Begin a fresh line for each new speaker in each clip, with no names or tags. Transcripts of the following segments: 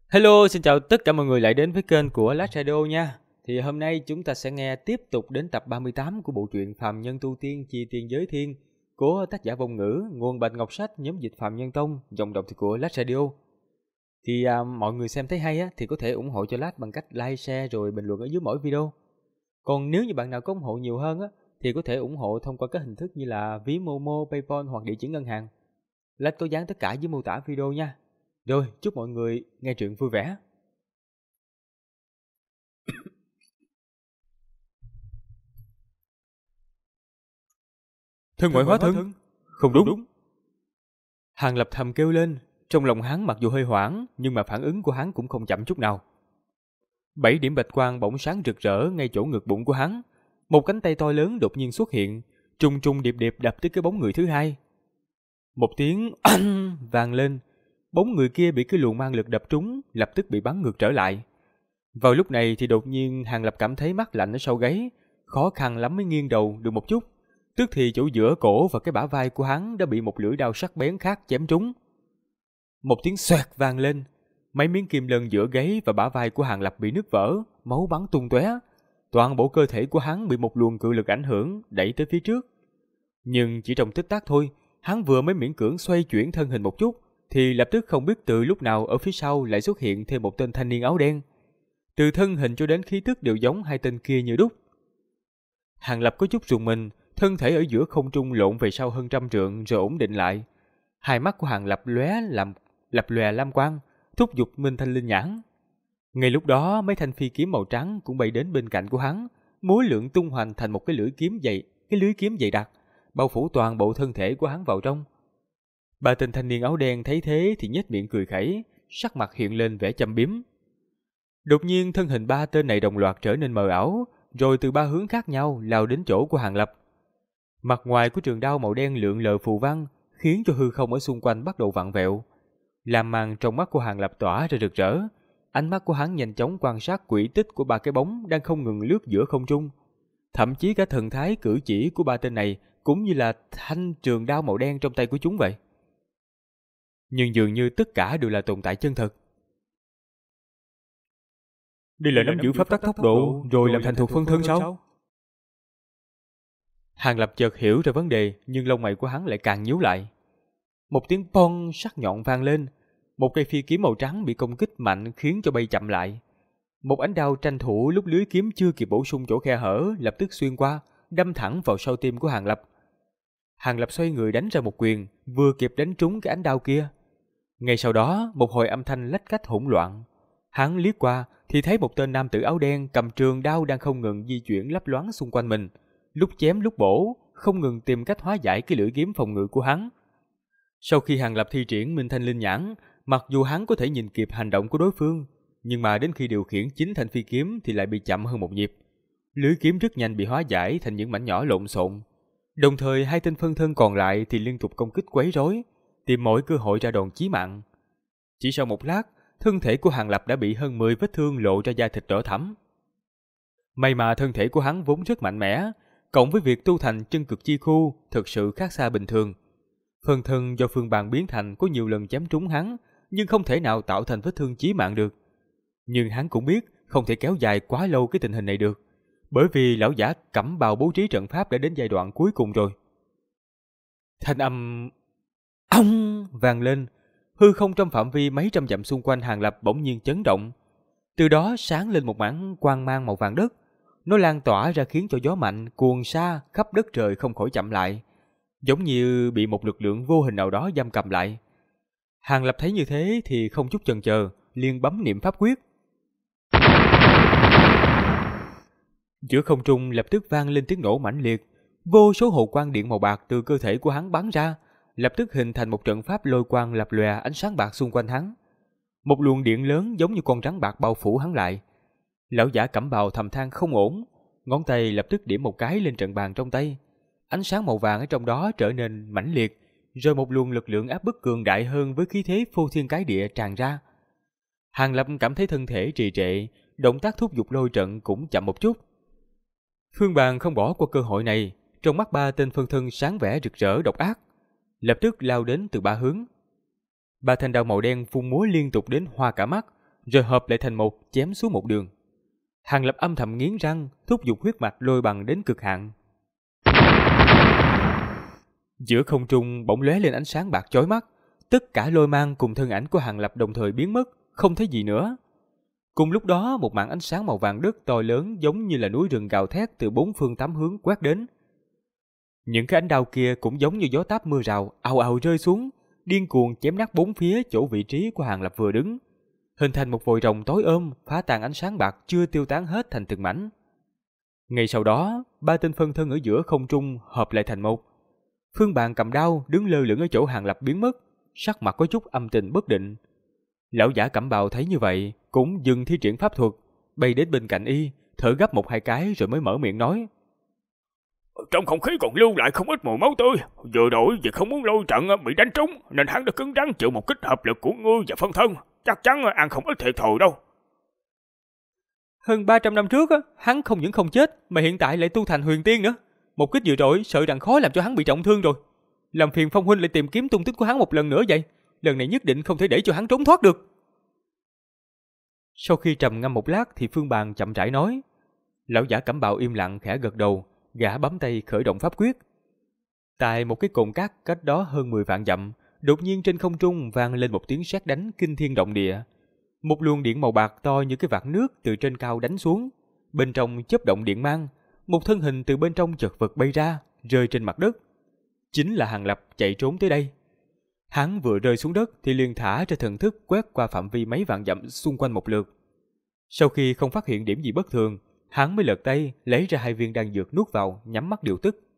Hello, xin chào tất cả mọi người lại đến với kênh của Lát Radio nha. Thì hôm nay chúng ta sẽ nghe tiếp tục đến tập 38 của bộ truyện Phàm Nhân Tu Tiên Chi Tiên Giới Thiên của tác giả Vong Ngữ, nguồn Bạch Ngọc Sách, nhóm dịch Phàm Nhân Tông, giọng đọc thì của Lát Radio. Thì mọi người xem thấy hay á thì có thể ủng hộ cho Lát bằng cách like, share rồi bình luận ở dưới mỗi video. Còn nếu như bạn nào có ủng hộ nhiều hơn á thì có thể ủng hộ thông qua các hình thức như là ví Momo, PayPal hoặc địa chỉ ngân hàng. Lát có dán tất cả dưới mô tả video nha. Rồi, chúc mọi người nghe truyện vui vẻ. Thân ngoại hóa thân? Không đúng. Hàng Lập thầm kêu lên, trong lòng hắn mặc dù hơi hoảng, nhưng mà phản ứng của hắn cũng không chậm chút nào. 7 điểm bạch quang bỗng sáng rực rỡ ngay chỗ ngực bụng của hắn. Một cánh tay to lớn đột nhiên xuất hiện, trùng trùng điệp điệp đập tới cái bóng người thứ hai. Một tiếng anh vang lên, bóng người kia bị cái luồng mang lực đập trúng, lập tức bị bắn ngược trở lại. Vào lúc này thì đột nhiên Hàng Lập cảm thấy mát lạnh ở sau gáy, khó khăn lắm mới nghiêng đầu được một chút. Tức thì chỗ giữa cổ và cái bả vai của hắn đã bị một lưỡi đao sắc bén khác chém trúng. Một tiếng xoẹt vang lên, mấy miếng kim lân giữa gáy và bả vai của Hàng Lập bị nứt vỡ, máu bắn tung tóe. Toàn bộ cơ thể của hắn bị một luồng cự lực ảnh hưởng, đẩy tới phía trước. Nhưng chỉ trong tích tắc thôi, hắn vừa mới miễn cưỡng xoay chuyển thân hình một chút, thì lập tức không biết từ lúc nào ở phía sau lại xuất hiện thêm một tên thanh niên áo đen. Từ thân hình cho đến khí tức đều giống hai tên kia như đúc. Hàng Lập có chút rùng mình, thân thể ở giữa không trung lộn về sau hơn 100 trượng rồi ổn định lại. Hai mắt của Hàng Lập lập lòe lam quang, thúc giục Minh Thanh Linh Nhãn. Ngay lúc đó, mấy thanh phi kiếm màu trắng cũng bay đến bên cạnh của hắn, múa lượn tung hoành thành một cái lưỡi kiếm dày đặc, bao phủ toàn bộ thân thể của hắn vào trong. Ba tên thanh niên áo đen thấy thế thì nhếch miệng cười khẩy, sắc mặt hiện lên vẻ châm biếm. Đột nhiên thân hình ba tên này đồng loạt trở nên mờ ảo, rồi từ ba hướng khác nhau lao đến chỗ của Hàng Lập. Mặt ngoài của trường đao màu đen lượn lờ phù văn, khiến cho hư không ở xung quanh bắt đầu vặn vẹo. Làm màn trong mắt của Hàng Lập tỏa ra rực rỡ, ánh mắt của hắn nhanh chóng quan sát quỹ tích của ba cái bóng đang không ngừng lướt giữa không trung. Thậm chí cả thần thái cử chỉ của ba tên này cũng như là thanh trường đao màu đen trong tay của chúng vậy. Nhưng dường như tất cả đều là tồn tại chân thật. Đây là nắm giữ pháp tắc tốc độ rồi làm thành thuộc phân thân sao? Hàng Lập chợt hiểu ra vấn đề, nhưng lông mày của hắn lại càng nhíu lại. Một tiếng pong sắc nhọn vang lên, một cây phi kiếm màu trắng bị công kích mạnh khiến cho bay chậm lại. Một ánh đao tranh thủ lúc lưới kiếm chưa kịp bổ sung chỗ khe hở lập tức xuyên qua, đâm thẳng vào sau tim của Hàng Lập. Hàng Lập xoay người đánh ra một quyền, vừa kịp đánh trúng cái ánh đao kia. Ngay sau đó, một hồi âm thanh lách cách hỗn loạn. Hắn liếc qua thì thấy một tên nam tử áo đen cầm trường đao đang không ngừng di chuyển lấp loáng xung quanh mình, lúc chém lúc bổ, không ngừng tìm cách hóa giải cái lưỡi kiếm phòng ngự của hắn. Sau khi Hàng Lập thi triển Minh Thanh Linh Nhãn, mặc dù hắn có thể nhìn kịp hành động của đối phương, nhưng mà đến khi điều khiển chính thanh phi kiếm thì lại bị chậm hơn một nhịp. Lưỡi kiếm rất nhanh bị hóa giải thành những mảnh nhỏ lộn xộn. Đồng thời hai tên phân thân còn lại thì liên tục công kích quấy rối, tìm mọi cơ hội ra đòn chí mạng. Chỉ sau một lát, thân thể của Hàng Lập đã bị hơn 10 vết thương lộ ra da thịt đỏ thẫm. May mà thân thể của hắn vốn rất mạnh mẽ, cộng với việc tu thành chân cực chi khu thực sự khác xa bình thường. Phân thân do Phương Bàn biến thành có nhiều lần chém trúng hắn, nhưng không thể nào tạo thành vết thương chí mạng được. Nhưng hắn cũng biết không thể kéo dài quá lâu cái tình hình này được, bởi vì lão giả cẩm bào bố trí trận pháp đã đến giai đoạn cuối cùng rồi. Thanh âm ong vang lên, hư không trong phạm vi mấy trăm dặm xung quanh Hàng Lập bỗng nhiên chấn động. Từ đó sáng lên một mảng quang mang màu vàng đất, nó lan tỏa ra khiến cho gió mạnh cuồn xa khắp đất trời không khỏi chậm lại, giống như bị một lực lượng vô hình nào đó giam cầm lại. Hàng Lập thấy như thế thì không chút chần chờ, liền bấm niệm pháp quyết. Giữa không trung lập tức vang lên tiếng nổ mãnh liệt, vô số hồ quang điện màu bạc từ cơ thể của hắn bắn ra, lập tức hình thành một trận pháp lôi quang lập lòe ánh sáng bạc xung quanh hắn. Một luồng điện lớn giống như con rắn bạc bao phủ hắn lại. Lão giả cẩm bào thầm than không ổn, ngón tay lập tức điểm một cái lên trận bàn trong tay. Ánh sáng màu vàng ở trong đó trở nên mãnh liệt, rồi một luồng lực lượng áp bức cường đại hơn với khí thế phô thiên cái địa tràn ra. Hàng Lập cảm thấy thân thể trì trệ, động tác thúc giục lôi trận cũng chậm một chút. Phương Bàn không bỏ qua cơ hội này, trong mắt ba tên phân thân sáng vẻ rực rỡ độc ác, lập tức lao đến từ ba hướng. Ba thanh đao màu đen phun múa liên tục đến hoa cả mắt, rồi hợp lại thành một chém xuống một đường. Hàng Lập âm thầm nghiến răng, thúc giục huyết mạch lôi bằng đến cực hạn. Giữa không trung bỗng lóe lên ánh sáng bạc chói mắt, tất cả lôi mang cùng thân ảnh của Hàng Lập đồng thời biến mất, không thấy gì nữa. Cùng lúc đó, một mảng ánh sáng màu vàng đất to lớn giống như là núi rừng gào thét từ bốn phương tám hướng quét đến. Những cái ánh đao kia cũng giống như gió táp mưa rào, ào ào rơi xuống, điên cuồng chém nát bốn phía chỗ vị trí của Hàng Lập vừa đứng, hình thành một vòi rồng tối ôm, phá tan ánh sáng bạc chưa tiêu tán hết thành từng mảnh. Ngay sau đó, ba tên phân thân ở giữa không trung hợp lại thành một. Phương Bàn cầm đao đứng lơ lửng ở chỗ Hàng Lập biến mất, sắc mặt có chút âm tình bất định. Lão giả Cẩm Bào thấy như vậy, cũng dừng thi triển pháp thuật, bay đến bên cạnh y, thở gấp một hai cái rồi mới mở miệng nói:
Trong không khí còn lưu lại không ít mùi máu tươi, vừa đổi vì không muốn lôi trận bị đánh trúng nên hắn đã cứng rắn chịu một kích hợp lực của ngươi và phân thân, chắc chắn ăn không ít thiệt thòi đâu.
Hơn 300 năm trước, hắn không những không chết mà hiện tại lại tu thành huyền tiên nữa. Một kích vừa rồi sợ rằng khó làm cho hắn bị trọng thương rồi. Làm phiền Phong huynh lại tìm kiếm tung tích của hắn một lần nữa vậy. Lần này nhất định không thể để cho hắn trốn thoát được. Sau khi trầm ngâm một lát thì Phương Bàn chậm rãi nói. Lão giả Cẩm Bào im lặng khẽ gật đầu, gã bấm tay khởi động pháp quyết. Tại một cái cồn cát cách đó hơn 10 vạn dặm, đột nhiên trên không trung vang lên một tiếng sét đánh kinh thiên động địa. Một luồng điện màu bạc to như cái vạt nước từ trên cao đánh xuống, bên trong chớp động điện mang, một thân hình từ bên trong chật vật bay ra, rơi trên mặt đất. Chính là Hàng Lập chạy trốn tới đây. Hắn vừa rơi xuống đất thì liền thả ra thần thức quét qua phạm vi mấy vạn dặm xung quanh một lượt. Sau khi không phát hiện điểm gì bất thường, hắn mới lật tay lấy ra 2 viên đan dược nuốt vào, nhắm mắt điều tức.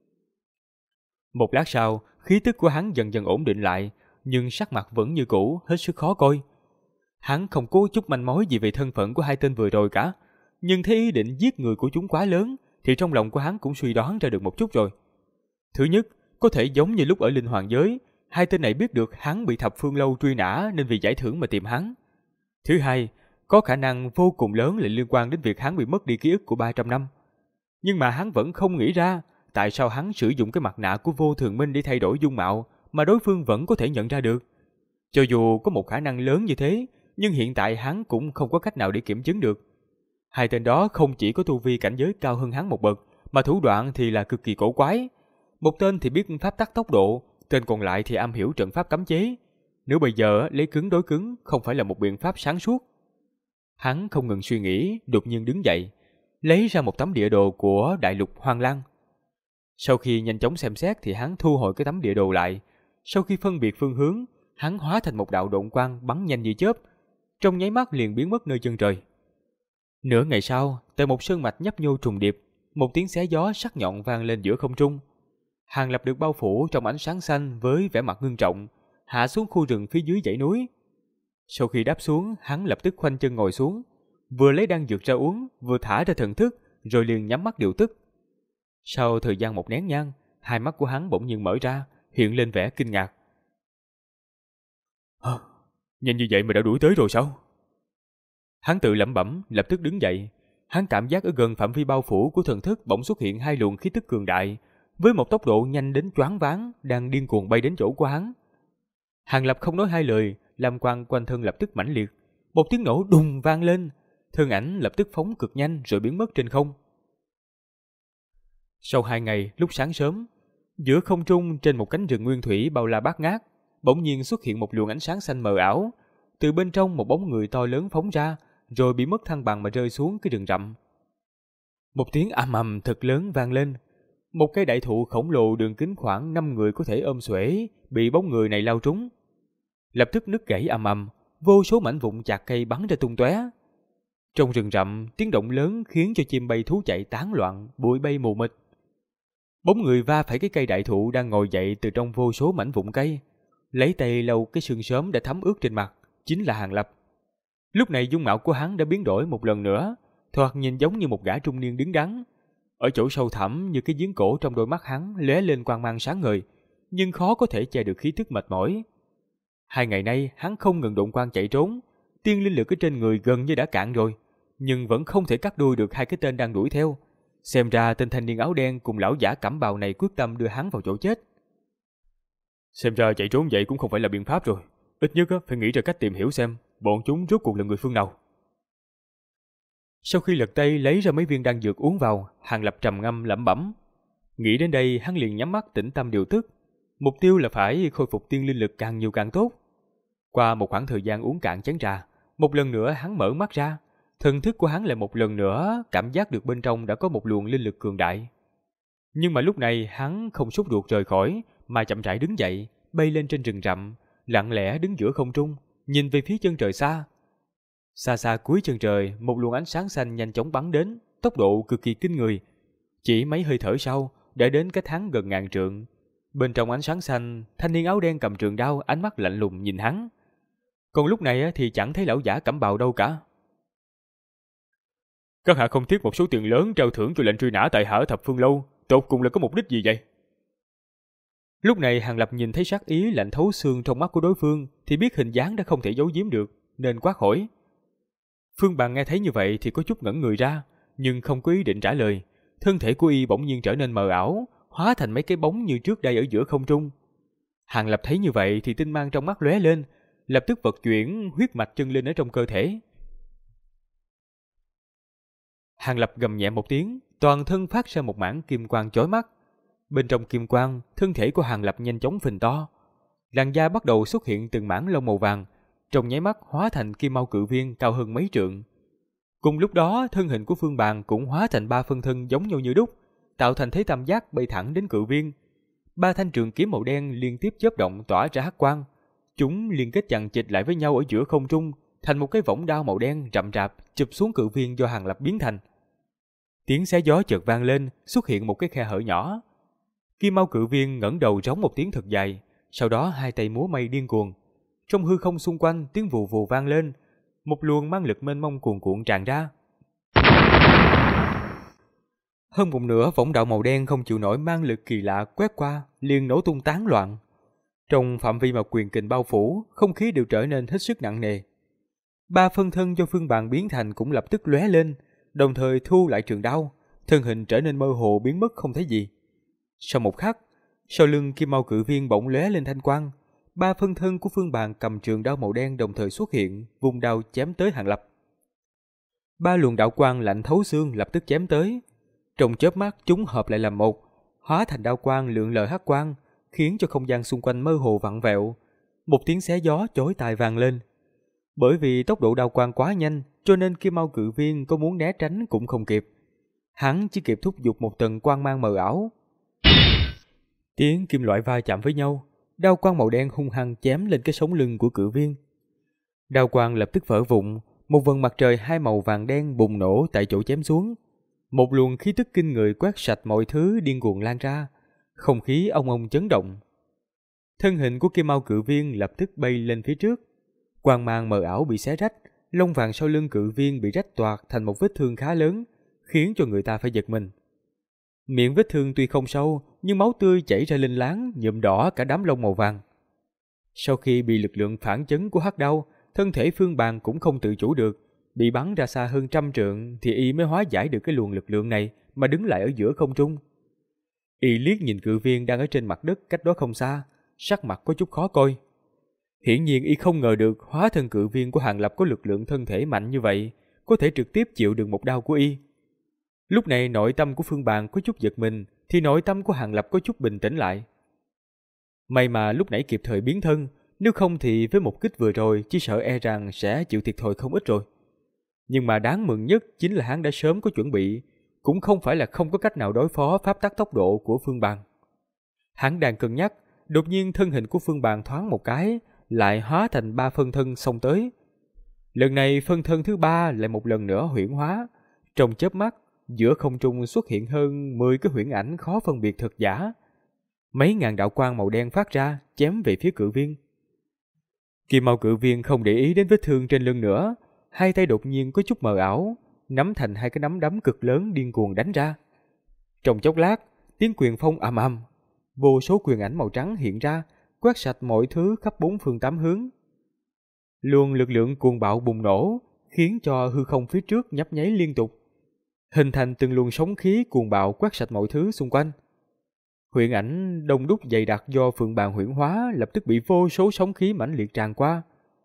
Một lát sau, khí tức của hắn dần dần ổn định lại, nhưng sắc mặt vẫn như cũ, hết sức khó coi. Hắn không có chút manh mối gì về thân phận của 2 tên vừa rồi cả, nhưng thấy ý định giết người của chúng quá lớn thì trong lòng của hắn cũng suy đoán ra được một chút rồi. Thứ nhất, có thể giống như lúc ở Linh Hoàng giới, 2 tên này biết được hắn bị Thập Phương Lâu truy nã nên vì giải thưởng mà tìm hắn. Thứ hai, có khả năng vô cùng lớn lại liên quan đến việc hắn bị mất đi ký ức của 300 năm. Nhưng mà hắn vẫn không nghĩ ra tại sao hắn sử dụng cái mặt nạ của Vô Thường Minh để thay đổi dung mạo mà đối phương vẫn có thể nhận ra được. Cho dù có một khả năng lớn như thế, nhưng hiện tại hắn cũng không có cách nào để kiểm chứng được. 2 tên đó không chỉ có tu vi cảnh giới cao hơn hắn một bậc, mà thủ đoạn thì là cực kỳ cổ quái. Một tên thì biết pháp tắc tốc độ, tên còn lại thì am hiểu trận pháp cấm chế. Nếu bây giờ lấy cứng đối cứng không phải là một biện pháp sáng suốt. Hắn không ngừng suy nghĩ, đột nhiên đứng dậy, lấy ra một tấm địa đồ của đại lục Hoang Lang. Sau khi nhanh chóng xem xét thì hắn thu hồi cái tấm địa đồ lại. Sau khi phân biệt phương hướng, hắn hóa thành một đạo độn quang bắn nhanh như chớp, trong nháy mắt liền biến mất nơi chân trời. Nửa ngày sau, tại một sơn mạch nhấp nhô trùng điệp, một tiếng xé gió sắc nhọn vang lên giữa không trung. Hàng Lập được bao phủ trong ánh sáng xanh với vẻ mặt ngưng trọng, hạ xuống khu rừng phía dưới dãy núi. Sau khi đáp xuống, hắn lập tức khoanh chân ngồi xuống, vừa lấy đan dược ra uống, vừa thả ra thần thức, rồi liền nhắm mắt điều tức. Sau thời gian một nén nhang, 2 mắt của hắn bỗng nhiên mở ra, hiện lên vẻ kinh ngạc. Nhanh như vậy mà đã đuổi tới rồi sao? Hắn tự lẩm bẩm, lập tức đứng dậy. Hắn cảm giác ở gần phạm vi bao phủ của thần thức bỗng xuất hiện 2 luồng khí tức cường đại, với một tốc độ nhanh đến choáng váng, đang điên cuồng bay đến chỗ của hắn. Hàng Lập không nói hai lời, lam quang quanh thân lập tức mãnh liệt, một tiếng nổ đùng vang lên, thân ảnh lập tức phóng cực nhanh rồi biến mất trên không. Sau 2 ngày, lúc sáng sớm, giữa không trung trên một cánh rừng nguyên thủy bao la bát ngát, bỗng nhiên xuất hiện một luồng ánh sáng xanh mờ ảo, từ bên trong một bóng người to lớn phóng ra, rồi bị mất thăng bằng mà rơi xuống cái rừng rậm. Một tiếng ầm ầm thật lớn vang lên, một cây đại thụ khổng lồ đường kính khoảng 5 người có thể ôm xuể bị bóng người này lao trúng, lập tức nứt gãy ầm ầm, vô số mảnh vụn chạc cây bắn ra tung tóe. Trong rừng rậm, tiếng động lớn khiến cho chim bay thú chạy tán loạn, bụi bay mù mịt. Bóng người va phải cái cây đại thụ đang ngồi dậy từ trong vô số mảnh vụn cây, lấy tay lau cái sương sớm đã thấm ướt trên mặt, chính là Hàng Lập. Lúc này dung mạo của hắn đã biến đổi một lần nữa, thoạt nhìn giống như một gã trung niên đứng đắn. Ở chỗ sâu thẳm như cái giếng cổ trong đôi mắt hắn lóe lên quang mang sáng ngời, nhưng khó có thể che được khí tức mệt mỏi. 2 ngày nay hắn không ngừng độn quang chạy trốn, tiên linh lực ở trên người gần như đã cạn rồi, nhưng vẫn không thể cắt đuôi được 2 cái tên đang đuổi theo. Xem ra tên thanh niên áo đen cùng lão giả Cẩm Bào này quyết tâm đưa hắn vào chỗ chết.
Xem ra chạy trốn vậy cũng không phải là biện pháp rồi, ít nhất phải nghĩ ra cách tìm hiểu xem
bọn chúng rốt cuộc là người phương nào? Sau khi lật tay lấy ra mấy viên đan dược uống vào, Hàng Lập trầm ngâm lẩm bẩm. Nghĩ đến đây, hắn liền nhắm mắt tĩnh tâm điều tức. Mục tiêu là phải khôi phục tiên linh lực càng nhiều càng tốt. Qua một khoảng thời gian uống cạn chén trà, một lần nữa hắn mở mắt ra. Thần thức của hắn lại một lần nữa cảm giác được bên trong đã có một luồng linh lực cường đại. Nhưng mà lúc này hắn không sốt ruột rời khỏi, mà chậm rãi đứng dậy, bay lên trên rừng rậm, lặng lẽ đứng giữa không trung, nhìn về phía chân trời xa. Xa xa cuối chân trời, một luồng ánh sáng xanh nhanh chóng bắn đến, tốc độ cực kỳ kinh người. Chỉ mấy hơi thở sau, đã đến cách hắn gần ngàn trượng. Bên trong ánh sáng xanh, thanh niên áo đen cầm trường đao, ánh mắt lạnh lùng nhìn hắn. Còn lúc này thì chẳng thấy lão giả cẩm bào đâu cả. Các hạ không tiếc một số tiền lớn trao thưởng cho lệnh truy nã tại Hở Thập Phương Lâu, tột cùng là có mục đích gì vậy? Lúc này Hàng Lập nhìn thấy sát ý lạnh thấu xương trong mắt của đối phương, thì biết hình dáng đã không thể giấu giếm được, nên quát hỏi. Phương Bằng nghe thấy như vậy thì có chút ngẩn người ra, nhưng không có ý định trả lời. Thân thể của y bỗng nhiên trở nên mờ ảo, hóa thành mấy cái bóng như trước đây ở giữa không trung. Hàng Lập thấy như vậy thì tinh mang trong mắt lóe lên, lập tức vận chuyển huyết mạch chân linh ở trong cơ thể. Hàng Lập gầm nhẹ một tiếng, toàn thân phát ra một mảng kim quang chói mắt. Bên trong kim quang, thân thể của Hàng Lập nhanh chóng phình to. Làn da bắt đầu xuất hiện từng mảng lông màu vàng, trong nháy mắt hóa thành kim mao cự viên cao hơn mấy trượng. Cùng lúc đó, thân hình của Phương Bàn cũng hóa thành 3 phân thân giống nhau như đúc, tạo thành thế tam giác bay thẳng đến cự viên. 3 thanh trường kiếm màu đen liên tiếp chớp động tỏa ra hắc quang. Chúng liên kết chằng chịt lại với nhau ở giữa không trung, thành một cái võng đao màu đen rậm rạp chụp xuống cự viên do Hàng Lập biến thành. Tiếng xé gió chợt vang lên, xuất hiện một cái khe hở nhỏ. Kim mao cự viên ngẩng đầu rống một tiếng thật dài, sau đó hai tay múa may điên cuồng. Trong hư không xung quanh tiếng vù vù vang lên, một luồng mang lực mênh mông cuồn cuộn tràn ra. Hơn một nửa võng đạo màu đen không chịu nổi mang lực kỳ lạ quét qua, liền nổ tung tán loạn. Trong phạm vi mà quyền kình bao phủ, không khí đều trở nên hết sức nặng nề. 3 phân thân do Phương Bàn biến thành cũng lập tức lóe lên, đồng thời thu lại trường đao, thân hình trở nên mơ hồ biến mất không thấy gì. Sau một khắc, sau lưng kim mao cự viên bỗng lóe lên thanh quang, 3 phân thân của Phương Bàn cầm trường đao màu đen đồng thời xuất hiện, vùng đao chém tới Hàng Lập. 3 luồng đạo quang lạnh thấu xương lập tức chém tới. Trong chớp mắt chúng hợp lại làm một, hóa thành đao quang lượn lờ hắc quang, khiến cho không gian xung quanh mơ hồ vặn vẹo. Một tiếng xé gió chói tai vang lên. Bởi vì tốc độ đao quang quá nhanh, cho nên kim mao cự viên có muốn né tránh cũng không kịp. Hắn chỉ kịp thúc giục một tầng quang mang mờ ảo. Tiếng kim loại va chạm với nhau, đao quang màu đen hung hăng chém lên cái sống lưng của cự viên. Đao quang lập tức vỡ vụn, một vầng mặt trời hai màu vàng đen bùng nổ tại chỗ chém xuống. Một luồng khí tức kinh người quét sạch mọi thứ điên cuồng lan ra, không khí ong ong chấn động. Thân hình của kim mao cự viên lập tức bay lên phía trước. Quang mang mờ ảo bị xé rách, lông vàng sau lưng cự viên bị rách toạc thành một vết thương khá lớn, khiến cho người ta phải giật mình. Miệng vết thương tuy không sâu, nhưng máu tươi chảy ra linh láng, nhuộm đỏ cả đám lông màu vàng. Sau khi bị lực lượng phản chấn của hắc đao, thân thể Phương Bàn cũng không tự chủ được, bị bắn ra xa hơn 100 trượng thì y mới hóa giải được cái luồng lực lượng này mà đứng lại ở giữa không trung. Y liếc nhìn cự viên đang ở trên mặt đất cách đó không xa, sắc mặt có chút khó coi. Hiển nhiên y không ngờ được hóa thân cự viên của Hàng Lập có lực lượng thân thể mạnh như vậy, có thể trực tiếp chịu được một đao của y. Lúc này nội tâm của Phương Bàn có chút giật mình, thì nội tâm của Hàng Lập có chút bình tĩnh lại. May mà lúc nãy kịp thời biến thân, nếu không thì với một kích vừa rồi chỉ sợ e rằng sẽ chịu thiệt thòi không ít rồi. Nhưng mà đáng mừng nhất chính là hắn đã sớm có chuẩn bị, cũng không phải là không có cách nào đối phó pháp tắc tốc độ của Phương Bàn. Hắn đang cân nhắc, đột nhiên thân hình của Phương Bàn thoáng một cái, lại hóa thành 3 phân thân xông tới. Lần này phân thân thứ 3 lại một lần nữa huyễn hóa, trong chớp mắt, giữa không trung xuất hiện hơn 10 cái huyễn ảnh khó phân biệt thật giả. Mấy ngàn đạo quang màu đen phát ra, chém về phía cự viên. Kim mao cự viên không để ý đến vết thương trên lưng nữa, hai tay đột nhiên có chút mờ ảo, nắm thành hai cái nắm đấm cực lớn điên cuồng đánh ra. Trong chốc lát, tiếng quyền phong ầm ầm, vô số quyền ảnh màu trắng hiện ra, quét sạch mọi thứ khắp 4 phương 8 hướng. Luồng lực lượng cuồng bạo bùng nổ, khiến cho hư không phía trước nhấp nháy liên tục, hình thành từng luồng sóng khí cuồng bạo quét sạch mọi thứ xung quanh. Huyễn ảnh đông đúc dày đặc do Phượng Bàn huyễn hóa lập tức bị vô số sóng khí mãnh liệt tràn qua.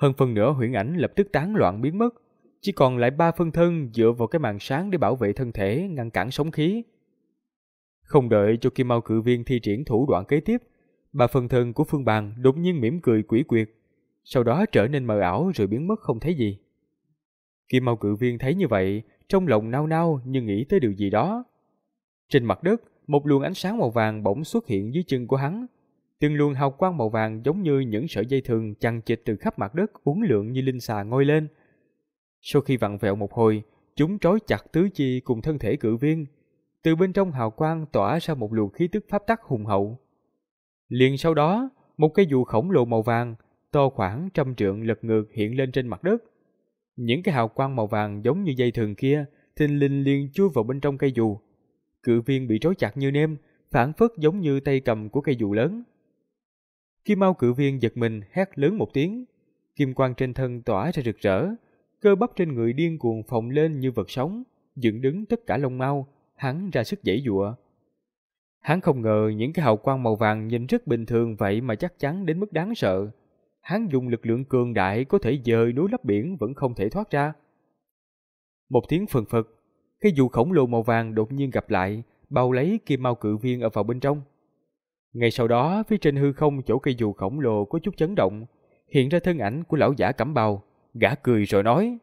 Hơn phân nửa huyễn ảnh lập tức tán loạn biến mất, chỉ còn lại 3 phân thân dựa vào cái màn sáng để bảo vệ thân thể, ngăn cản sóng khí. Không đợi cho Kim Mao Cự Viên thi triển thủ đoạn kế tiếp, 3 phân thân của Phương Bàn đột nhiên mỉm cười quỷ quyệt, sau đó trở nên mờ ảo rồi biến mất không thấy gì. Kim Mao Cự Viên thấy như vậy, trong lòng nao nao như nghĩ tới điều gì đó. Trên mặt đất, một luồng ánh sáng màu vàng bỗng xuất hiện dưới chân của hắn. Từng luồng hào quang màu vàng giống như những sợi dây thừng chằng chịt từ khắp mặt đất uốn lượn như linh xà ngoi lên. Sau khi vặn vẹo một hồi, chúng trói chặt tứ chi cùng thân thể Cự Viên. Từ bên trong hào quang tỏa ra một luồng khí tức pháp tắc hùng hậu. Liền sau đó, một cây dù khổng lồ màu vàng, to khoảng 100 trượng lật ngược hiện lên trên mặt đất. Những cái hào quang màu vàng giống như dây thừng kia, thình lình liền chui vào bên trong cây dù. Cự Viên bị trói chặt như nêm, phảng phất giống như tay cầm của cây dù lớn. Kim Mao Cự Viên giật mình hét lớn một tiếng, kim quang trên thân tỏa ra rực rỡ, cơ bắp trên người điên cuồng phồng lên như vật sống, dựng đứng tất cả lông mao, hắn ra sức giãy giụa. Hắn không ngờ những cái hào quang màu vàng nhìn rất bình thường vậy mà chắc chắn đến mức đáng sợ. Hắn dùng lực lượng cường đại có thể dời núi lấp biển vẫn không thể thoát ra. Một tiếng phừng phực, cái dù khổng lồ màu vàng đột nhiên gặp lại, bao lấy Kim Mao Cự Viên ở vào bên trong. Ngay sau đó, phía trên hư không chỗ cây dù khổng lồ có chút chấn động, hiện ra thân ảnh của lão giả cẩm bào. Gã cười rồi nói: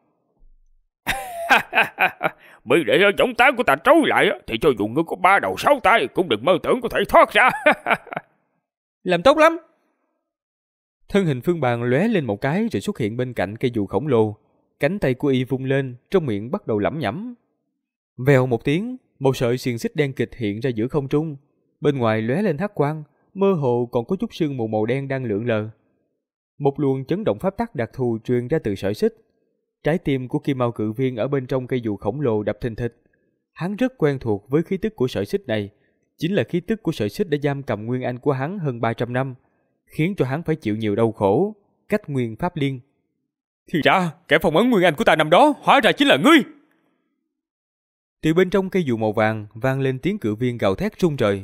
Bị để chống tán của ta trối lại thì cho dù ngươi có 3 đầu 6 tay cũng đừng mơ tưởng có thể thoát ra.
Làm tốt lắm. Thân hình Phương Bàn lóe lên một cái rồi xuất hiện bên cạnh cây dù khổng lồ. Cánh tay của y vung lên, trong miệng bắt đầu lẩm nhẩm. Vèo một tiếng, một sợi xiềng xích đen kịt hiện ra giữa không trung. Bên ngoài lóe lên hắc quang, mơ hồ còn có chút sương mù màu đen đang lượn lờ. Một luồng chấn động pháp tắc đặc thù truyền ra từ sợi xích. Trái tim của Kim Mao Cự Viên ở bên trong cây dù khổng lồ đập thình thịch. Hắn rất quen thuộc với khí tức của sợi xích này, chính là khí tức của sợi xích đã giam cầm Nguyên Anh của hắn hơn 300 năm, khiến cho hắn phải chịu nhiều đau khổ, cách nguyên pháp liên.
Thì ra, kẻ phong ấn Nguyên Anh của ta năm đó hóa ra chính là ngươi.
Từ bên trong cây dù màu vàng vang lên tiếng Cự Viên gào thét rung trời.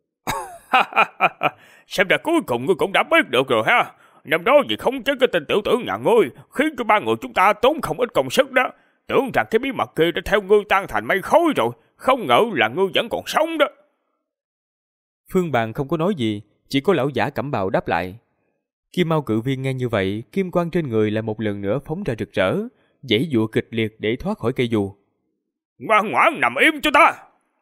Xem ra cuối cùng ngươi cũng đã biết được rồi ha. Năm đó vì không chế cái tên tiểu tử nhà ngươi, khiến cho 3 người chúng ta tốn không ít công sức đó. Tưởng rằng cái bí mật kia đã theo ngươi tan thành mây khói rồi, không ngờ là ngươi vẫn còn sống đó.
Phương Bàn không có nói gì, chỉ có lão giả cẩm bào đáp lại. Kim Mao Cự Viên nghe như vậy, kim quang trên người lại một lần nữa phóng ra rực rỡ, giãy giụa kịch liệt để thoát khỏi cây dù.
Ngoan ngoãn nằm im cho ta.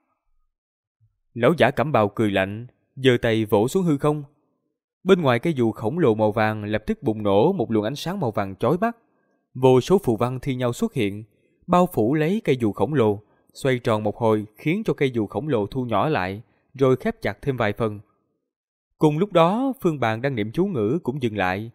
Lão giả cẩm bào cười lạnh, giơ tay vỗ xuống hư không. Bên ngoài cây dù khổng lồ màu vàng lập tức bùng nổ một luồng ánh sáng màu vàng chói mắt. Vô số phù văn thi nhau xuất hiện, bao phủ lấy cây dù khổng lồ, xoay tròn một hồi khiến cho cây dù khổng lồ thu nhỏ lại, rồi khép chặt thêm vài phần. Cùng lúc đó, Phương Bàn đang niệm chú ngữ cũng dừng lại.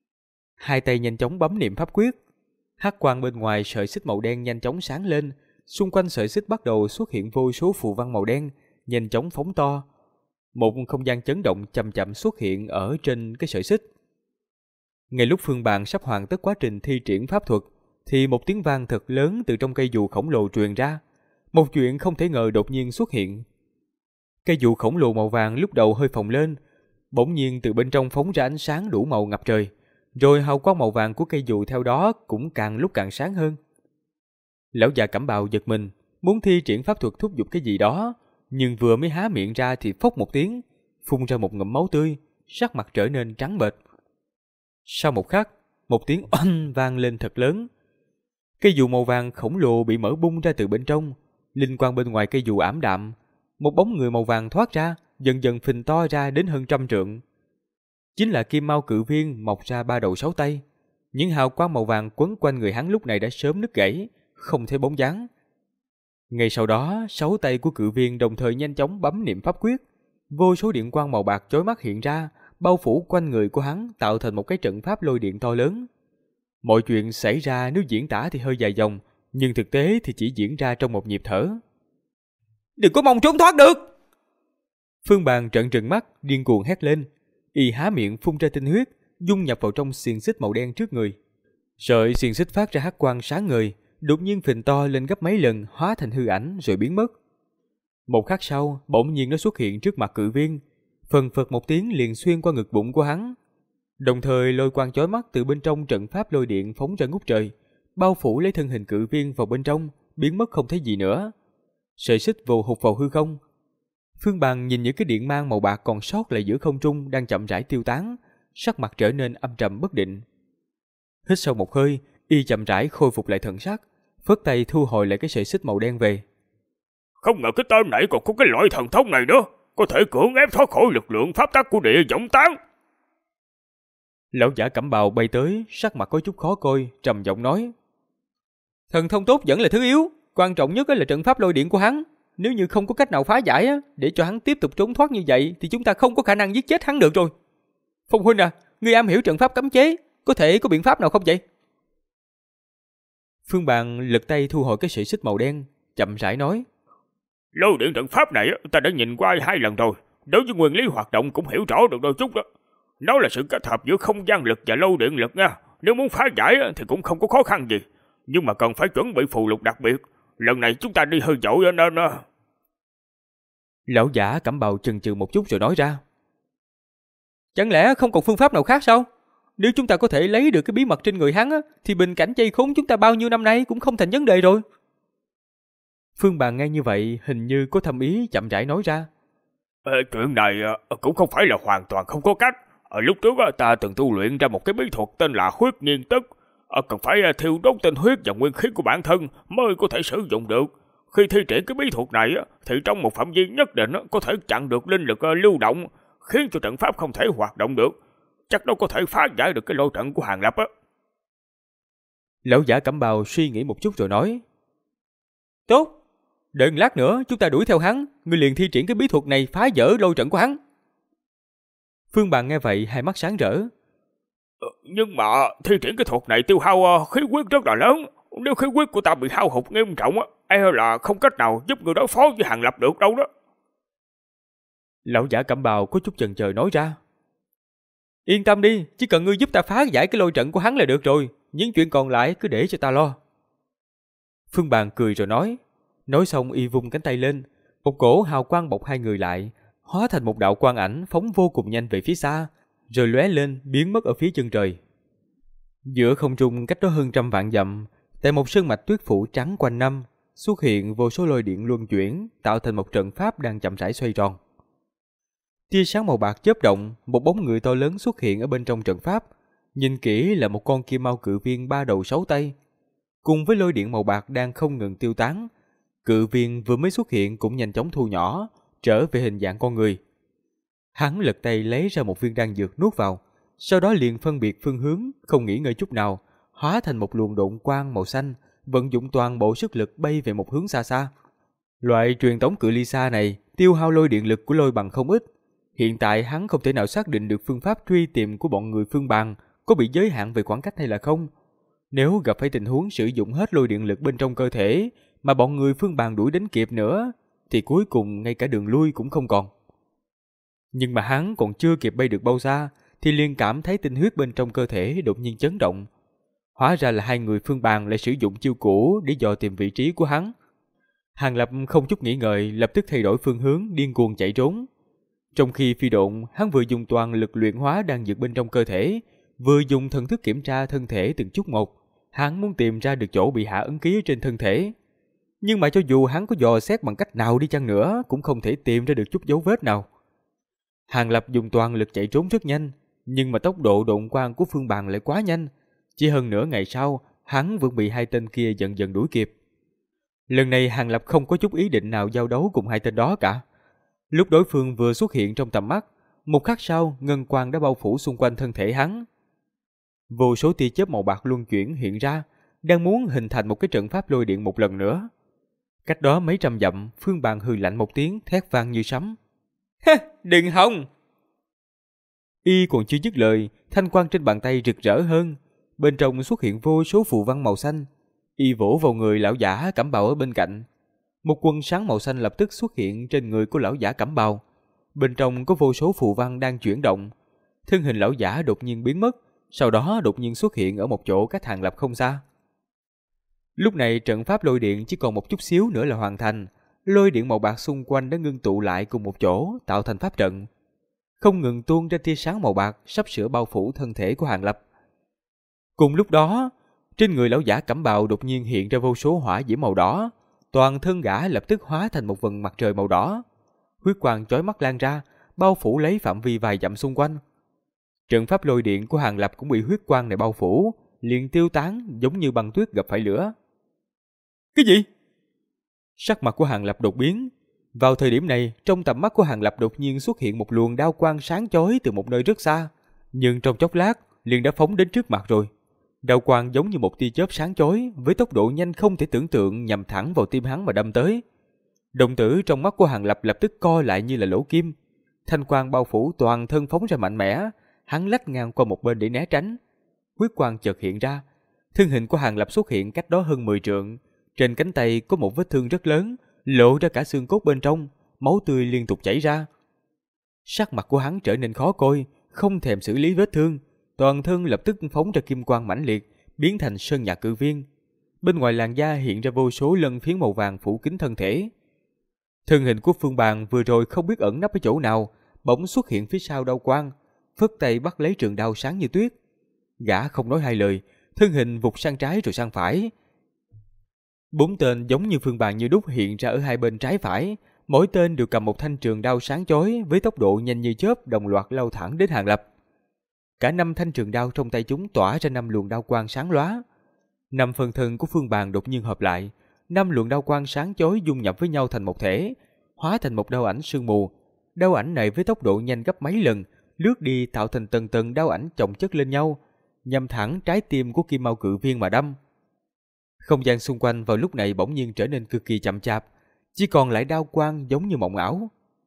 Hai tay nhanh chóng bấm niệm pháp quyết. Hắc quang bên ngoài sợi xích màu đen nhanh chóng sáng lên, xung quanh sợi xích bắt đầu xuất hiện vô số phù văn màu đen, nhanh chóng phóng to. Một không gian chấn động chậm chậm xuất hiện ở trên cái sợi xích. Ngay lúc Phương Bàn sắp hoàn tất quá trình thi triển pháp thuật, thì một tiếng vang thật lớn từ trong cây dù khổng lồ truyền ra. Một chuyện không thể ngờ đột nhiên xuất hiện. Cây dù khổng lồ màu vàng lúc đầu hơi phồng lên, bỗng nhiên từ bên trong phóng ra ánh sáng đủ màu ngập trời, rồi hào quang màu vàng của cây dù theo đó cũng càng lúc càng sáng hơn. Lão già cẩm bào giật mình, muốn thi triển pháp thuật thúc giục cái gì đó, nhưng vừa mới há miệng ra thì phốc một tiếng, phun ra một ngụm máu tươi, sắc mặt trở nên trắng bệch. Sau một khắc, một tiếng oanh vang lên thật lớn. Cây dù màu vàng khổng lồ bị mở bung ra từ bên trong, linh quang bên ngoài cây dù ảm đạm, một bóng người màu vàng thoát ra, dần dần phình to ra đến hơn 100 trượng. Chính là Kim Mao Cự Viên mọc ra 3 đầu 6 tay. Những hào quang màu vàng quấn quanh người hắn lúc này đã sớm nứt gãy, không thấy bóng dáng. Ngay sau đó, 6 tay của Cự Viên đồng thời nhanh chóng bấm niệm pháp quyết, vô số điện quang màu bạc chói mắt hiện ra, bao phủ quanh người của hắn, tạo thành một cái trận pháp lôi điện to lớn. Mọi chuyện xảy ra nếu diễn tả thì hơi dài dòng, nhưng thực tế thì chỉ diễn ra trong một nhịp thở. Đừng có mong trốn thoát được! Phương Bàn trợn trừng mắt, điên cuồng hét lên. Y há miệng phun ra tinh huyết, dung nhập vào trong xiềng xích màu đen trước người. Sợi xiềng xích phát ra hắc quang sáng ngời, đột nhiên phình to lên gấp mấy lần, hóa thành hư ảnh rồi biến mất. Một khắc sau, bỗng nhiên nó xuất hiện trước mặt Cự Viên, phần phật một tiếng liền xuyên qua ngực bụng của hắn. Đồng thời lôi quang chói mắt từ bên trong trận pháp lôi điện phóng ra ngút trời, bao phủ lấy thân hình cự viên vào bên trong, biến mất không thấy gì nữa. Sợi xích vồ hụt vào hư không. Phương Bằng nhìn những cái điện mang màu bạc còn sót lại giữa không trung đang chậm rãi tiêu tán, sắc mặt trở nên âm trầm bất định. Hít sâu một hơi, y chậm rãi khôi phục lại thần sắc, phất tay thu hồi lại cái sợi xích màu đen về.
Không ngờ cái tên này còn có cái loại thần thông này nữa, có thể cưỡng ép thoát khỏi lực lượng pháp tắc của địa võng tán.
Lão giả cẩm bào bay tới, sắc mặt có chút khó coi, trầm giọng nói: Thần thông tốt vẫn là thứ yếu, quan trọng nhất là trận pháp lôi điện của hắn. Nếu như không có cách nào phá giải để cho hắn tiếp tục trốn thoát như vậy, thì chúng ta không có khả năng giết chết hắn được rồi. Phong huynh à, ngươi am hiểu trận pháp cấm chế, có thể có biện pháp nào không vậy? Phương Bàn lật tay thu hồi cái sợi xích màu đen, chậm rãi nói:
Lôi điện trận pháp này ta đã nhìn qua 2 lần rồi, đối với nguyên lý hoạt động cũng hiểu rõ được đôi chút đó. Nó là sự kết hợp giữa không gian lực và lôi điện lực nha. Nếu muốn phá giải thì cũng không có khó khăn gì, nhưng mà cần phải chuẩn bị phù lục đặc biệt. Lần này chúng ta đi hơi dội nên...
Lão giả cẩm bào chần chừ một chút rồi nói ra: Chẳng lẽ không còn phương pháp nào khác sao? Nếu chúng ta có thể lấy được cái bí mật trên người hắn thì bình cảnh chay khốn chúng ta bao nhiêu năm nay cũng không thành vấn đề rồi. Phương Bàn nghe như vậy hình như có thâm ý, chậm rãi nói ra:
Chuyện này cũng không phải là hoàn toàn không có cách. Lúc trước ta từng tu luyện ra một cái bí thuật tên là huyết nhiên tức. Cần phải thiêu đốt tinh huyết và nguyên khí của bản thân mới có thể sử dụng được. Khi thi triển cái bí thuật này thì trong một phạm vi nhất định có thể chặn được linh lực lưu động, khiến cho trận pháp không thể hoạt động được. Chắc nó có thể phá giải được cái lôi trận của Hàng Lập á.
Lão giả cẩm bào suy nghĩ một chút rồi nói: Tốt, đợi lát nữa chúng ta đuổi theo hắn, ngươi liền thi triển cái bí thuật này phá vỡ lôi trận của hắn. Phương Bàn nghe vậy hai mắt sáng rỡ.
Nhưng mà thi triển cái thuật này tiêu hao khí huyết rất là lớn. Nếu khí huyết của ta bị hao hụt nghiêm trọng e là không cách nào giúp người đối phó với Hàng Lập được đâu đó.
Lão giả cẩm bào có chút chần chờ nói ra: Yên tâm đi, chỉ cần ngươi giúp ta phá giải cái lôi trận của hắn là được rồi, những chuyện còn lại cứ để cho ta lo. Phương Bàn cười rồi nói. Nói xong y vung cánh tay lên, một cổ hào quang bọc hai người lại, hóa thành một đạo quang ảnh phóng vô cùng nhanh về phía xa, rồi lóe lên biến mất ở phía chân trời. Giữa không trung cách đó hơn 100 vạn dặm, tại một sơn mạch tuyết phủ trắng quanh năm, xuất hiện vô số lôi điện luân chuyển, tạo thành một trận pháp đang chậm rãi xoay tròn. Tia sáng màu bạc chớp động, một bóng người to lớn xuất hiện ở bên trong trận pháp. Nhìn kỹ là một con kim mao cự viên 3 đầu 6 tay. Cùng với lôi điện màu bạc đang không ngừng tiêu tán, cự viên vừa mới xuất hiện cũng nhanh chóng thu nhỏ, trở về hình dạng con người. Hắn lật tay lấy ra một viên đan dược nuốt vào, sau đó liền phân biệt phương hướng, không nghỉ ngơi chút nào, hóa thành một luồng độn quang màu xanh, vận dụng toàn bộ sức lực bay về một hướng xa xa. Loại truyền tống cự ly xa này tiêu hao lôi điện lực của Lôi Bằng không ít. Hiện tại hắn không thể nào xác định được phương pháp truy tìm của bọn người Phương Bàn có bị giới hạn về khoảng cách hay là không. Nếu gặp phải tình huống sử dụng hết lôi điện lực bên trong cơ thể mà bọn người Phương Bàn đuổi đến kịp nữa, thì cuối cùng ngay cả đường lui cũng không còn. Nhưng mà hắn còn chưa kịp bay được bao xa thì liền cảm thấy tinh huyết bên trong cơ thể đột nhiên chấn động. Hóa ra là hai người Phương Bàn lại sử dụng chiêu cũ để dò tìm vị trí của hắn. Hàng Lập không chút nghĩ ngợi lập tức thay đổi phương hướng, điên cuồng chạy trốn. Trong khi phi độn, hắn vừa dùng toàn lực luyện hóa đan dược bên trong cơ thể, vừa dùng thần thức kiểm tra thân thể từng chút một. Hắn muốn tìm ra được chỗ bị hạ ấn ký trên thân thể. Nhưng mà cho dù hắn có dò xét bằng cách nào đi chăng nữa, cũng không thể tìm ra được chút dấu vết nào. Hàng Lập dùng toàn lực chạy trốn rất nhanh, nhưng mà tốc độ độn quang của Phương Bàn lại quá nhanh. Chỉ hơn nửa ngày sau, hắn vẫn bị hai tên kia dần dần đuổi kịp. Lần này Hàng Lập không có chút ý định nào giao đấu cùng hai tên đó cả. Lúc đối phương vừa xuất hiện trong tầm mắt, một khắc sau ngân quang đã bao phủ xung quanh thân thể hắn. Vô số tia chớp màu bạc luân chuyển hiện ra, đang muốn hình thành một cái trận pháp lôi điện một lần nữa. Cách đó mấy trăm dặm, Phương Bàn hừ lạnh một tiếng, thét vang như sấm. Ha, đừng hòng! Y còn chưa dứt lời, thanh quang trên bàn tay rực rỡ hơn. Bên trong xuất hiện vô số phù văn màu xanh. Y vỗ vào người lão giả cẩm bào ở bên cạnh. Một quần sáng màu xanh lập tức xuất hiện trên người của lão giả cẩm bào. Bên trong có vô số phù văn đang chuyển động. Thân hình lão giả đột nhiên biến mất, sau đó đột nhiên xuất hiện ở một chỗ cách Hàng Lập không xa. Lúc này trận pháp lôi điện chỉ còn một chút xíu nữa là hoàn thành. Lôi điện màu bạc xung quanh đã ngưng tụ lại cùng một chỗ, tạo thành pháp trận. không ngừng tuôn ra tia sáng màu bạc sắp sửa bao phủ thân thể của Hàng Lập. Cùng lúc đó, trên người lão giả cẩm bào đột nhiên hiện ra vô số hỏa diễm màu đỏ, toàn thân gã lập tức hóa thành một vầng mặt trời màu đỏ. Huyết quang chói mắt lan ra, bao phủ lấy phạm vi vài dặm xung quanh. Trận pháp lôi điện của Hàng Lập cũng bị huyết quang này bao phủ, liền tiêu tán giống như băng tuyết gặp phải lửa. Cái gì? Sắc mặt của Hàng Lập đột biến. Vào thời điểm này, trong tầm mắt của Hàng Lập đột nhiên xuất hiện một luồng đao quang sáng chói từ một nơi rất xa, nhưng trong chốc lát liền đã phóng đến trước mặt rồi. Đao quang giống như một tia chớp sáng chói với tốc độ nhanh không thể tưởng tượng nhằm thẳng vào tim hắn mà đâm tới. Đồng tử trong mắt của Hàng Lập lập tức co lại như là lỗ kim. Thanh quang bao phủ toàn thân phóng ra mạnh mẽ, hắn lách ngang qua một bên để né tránh. Huyết quang chợt hiện ra, thân hình của Hàng Lập xuất hiện cách đó hơn 10 trượng. Trên cánh tay có một vết thương rất lớn, lộ ra cả xương cốt bên trong, máu tươi liên tục chảy ra. Sắc mặt của hắn trở nên khó coi, không thèm xử lý vết thương, toàn thân lập tức phóng ra kim quang mãnh liệt, biến thành sơn nhạc cự viên. Bên ngoài làn da hiện ra vô số lân phiến màu vàng phủ kín thân thể. Thân hình của Phương Bàn vừa rồi không biết ẩn nấp ở chỗ nào, bỗng xuất hiện phía sau đao quang, phất tay bắt lấy trường đao sáng như tuyết. Gã không nói hai lời, thân hình vụt sang trái rồi sang phải. 4 tên giống như Phương Bàn như đúc hiện ra ở hai bên trái phải, mỗi tên đều cầm một thanh trường đao sáng chói với tốc độ nhanh như chớp đồng loạt lao thẳng đến Hàng Lập. Cả 5 thanh trường đao trong tay chúng tỏa ra 5 luồng đao quang sáng lóa. 5 phần thân của Phương Bàn đột nhiên hợp lại, 5 luồng đao quang sáng chói dung nhập với nhau thành một thể, hóa thành một đao ảnh sương mù. Đao ảnh này với tốc độ nhanh gấp mấy lần, lướt đi tạo thành tầng tầng đao ảnh chồng chất lên nhau, nhằm thẳng trái tim của Kim Mao Cự Viên mà đâm. Không gian xung quanh vào lúc này bỗng nhiên trở nên cực kỳ chậm chạp, chỉ còn lại đao quang giống như mộng ảo.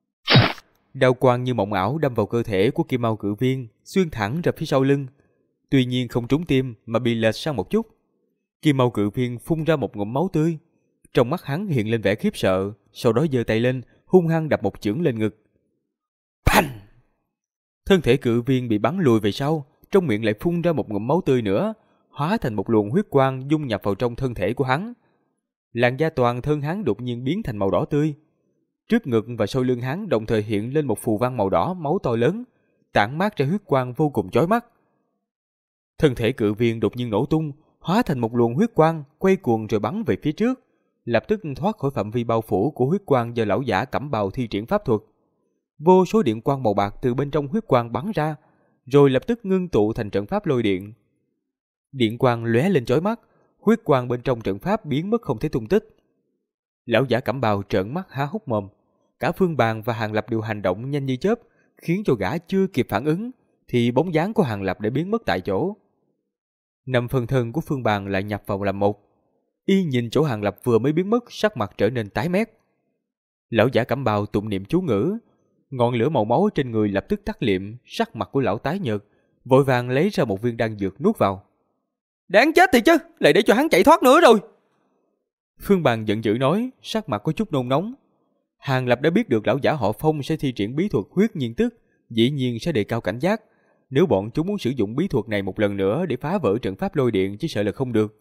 Đao quang như mộng ảo đâm vào cơ thể của Kim Mao Cự Viên, xuyên thẳng ra phía sau lưng. Tuy nhiên không trúng tim mà bị lệch sang một chút. Kim Mao Cự Viên phun ra một ngụm máu tươi. Trong mắt hắn hiện lên vẻ khiếp sợ, sau đó giơ tay lên, hung hăng đập một chưởng lên ngực. Phanh! Thân thể cự viên bị bắn lùi về sau, trong miệng lại phun ra một ngụm máu tươi nữa, hóa thành một luồng huyết quang dung nhập vào trong thân thể của hắn. Làn da toàn thân hắn đột nhiên biến thành màu đỏ tươi. Trước ngực và sau lưng hắn đồng thời hiện lên một phù văn màu đỏ máu to lớn, tản mát ra huyết quang vô cùng chói mắt. Thân thể cự viên đột nhiên nổ tung, hóa thành một luồng huyết quang, quay cuồng rồi bắn về phía trước, lập tức thoát khỏi phạm vi bao phủ của huyết quang do lão giả cẩm bào thi triển pháp thuật. Vô số điện quang màu bạc từ bên trong huyết quang bắn ra, rồi lập tức ngưng tụ thành trận pháp lôi điện. Điện quang lóe lên chói mắt, huyết quang bên trong trận pháp biến mất không thấy tung tích. Lão giả cẩm bào trợn mắt há hốc mồm, cả Phương Bàn và Hàng Lập đều hành động nhanh như chớp, khiến cho gã chưa kịp phản ứng thì bóng dáng của Hàng Lập đã biến mất tại chỗ. 5 phần thân của Phương Bàn lại nhập vào làm một. Y nhìn chỗ Hàng Lập vừa mới biến mất, sắc mặt trở nên tái mét. Lão giả cẩm bào tụng niệm chú ngữ, ngọn lửa màu máu trên người lập tức tắt liệm, sắc mặt của lão tái nhợt, vội vàng lấy ra một viên đan dược nuốt vào. Đáng chết thì chứ, lại để cho hắn chạy thoát nữa rồi. Phương Bàn giận dữ nói, sắc mặt có chút nôn nóng. Hàng Lập đã biết được lão giả họ Phong sẽ thi triển bí thuật huyết nhiên tức, dĩ nhiên sẽ đề cao cảnh giác. Nếu bọn chúng muốn sử dụng bí thuật này một lần nữa để phá vỡ trận pháp lôi điện, chỉ sợ là không được.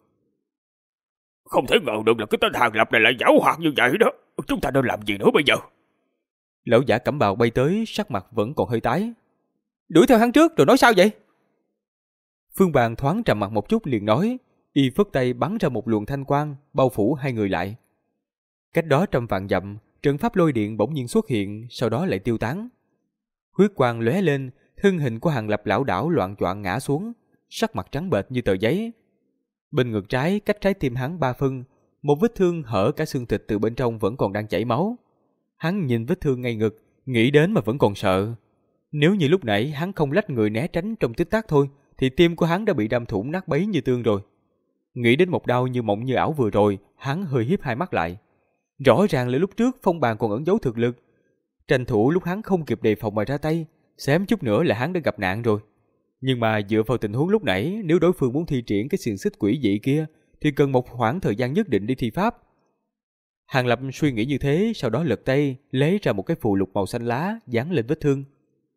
Không thể ngờ được là cái tên Hàng Lập này lại giảo hoạt như vậy đó. Chúng ta nên làm gì nữa bây giờ?
Lão giả cẩm bào bay tới, sắc mặt vẫn còn hơi tái. Đuổi theo hắn trước rồi nói sao vậy? Phương Bàn thoáng trầm mặt một chút liền nói, y phất tay bắn ra một luồng thanh quang bao phủ hai người lại. Cách đó trăm vạn dặm, trận pháp lôi điện bỗng nhiên xuất hiện, sau đó lại tiêu tán. Huyết quang lóe lên, thân hình của Hàng Lập lảo đảo loạn choạng ngã xuống, sắc mặt trắng bệch như tờ giấy. Bên ngực trái cách trái tim hắn 3 phân, một vết thương hở cả xương thịt từ bên trong vẫn còn đang chảy máu. Hắn nhìn vết thương ngay ngực, nghĩ đến mà vẫn còn sợ. Nếu như lúc nãy hắn không lách người né tránh trong tích tắc thôi, thì tim của hắn đã bị đâm thủng nát bấy như tương rồi. Nghĩ đến một đau như mộng như ảo vừa rồi, hắn hơi híp hai mắt lại. Rõ ràng là lúc trước Phong Bàn còn ẩn giấu thực lực, tranh thủ lúc hắn không kịp đề phòng mà ra tay, xém chút nữa là hắn đã gặp nạn rồi. Nhưng mà dựa vào tình huống lúc nãy, nếu đối phương muốn thi triển cái xiềng xích quỷ dị kia, thì cần một khoảng thời gian nhất định đi thi pháp. Hàng Lập suy nghĩ như thế, sau đó lật tay lấy ra một cái phù lục màu xanh lá dán lên vết thương.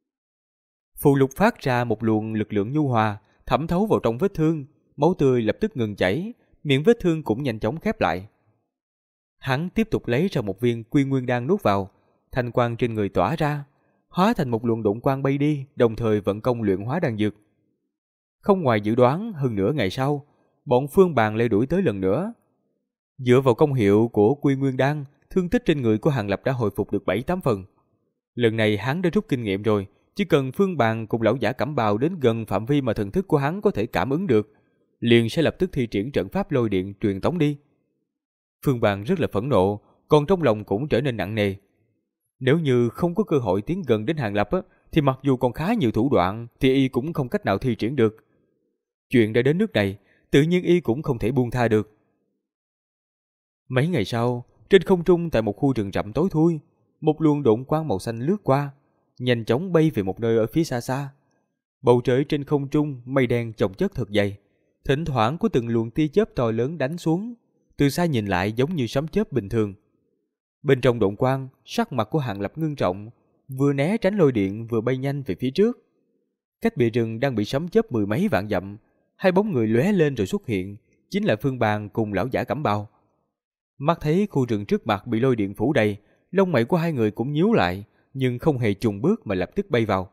Phù lục phát ra một luồng lực lượng nhu hòa, thẩm thấu vào trong vết thương, máu tươi lập tức ngừng chảy, miệng vết thương cũng nhanh chóng khép lại. Hắn tiếp tục lấy ra một viên quy nguyên đan nuốt vào, thanh quang trên người tỏa ra, hóa thành một luồng độn quang bay đi, đồng thời vận công luyện hóa đan dược. Không ngoài dự đoán, hơn nửa ngày sau, bọn Phương Bàn lại đuổi tới lần nữa. Dựa vào công hiệu của Quy Nguyên Đan, thương tích trên người của Hàng Lập đã hồi phục được 7-8 phần. Lần này hắn đã rút kinh nghiệm rồi, chỉ cần Phương Bàn cùng lão giả Cẩm Bào đến gần phạm vi mà thần thức của hắn có thể cảm ứng được, liền sẽ lập tức thi triển trận pháp lôi điện truyền tống đi. Phương Bàn rất là phẫn nộ, còn trong lòng cũng trở nên nặng nề. Nếu như không có cơ hội tiến gần đến Hàng Lập thì mặc dù còn khá nhiều thủ đoạn thì y cũng không cách nào thi triển được. Chuyện đã đến nước này, tự nhiên y cũng không thể buông tha được. Mấy ngày sau, trên không trung tại một khu rừng rậm tối thui, một luồng độn quang màu xanh lướt qua, nhanh chóng bay về một nơi ở phía xa xa. Bầu trời trên không trung mây đen chồng chất thật dày, thỉnh thoảng có từng luồng tia chớp to lớn đánh xuống, từ xa nhìn lại giống như sấm chớp bình thường. Bên trong độn quang, sắc mặt của Hàng Lập ngưng trọng, vừa né tránh lôi điện vừa bay nhanh về phía trước. Cách bìa rừng đang bị sấm chớp mười mấy vạn dặm, hai bóng người lóe lên rồi xuất hiện, chính là Phương Bàn cùng lão giả Cẩm Bào. Mắt thấy khu rừng trước mặt bị lôi điện phủ đầy, lông mày của hai người cũng nhíu lại, nhưng không hề chùng bước mà lập tức bay vào.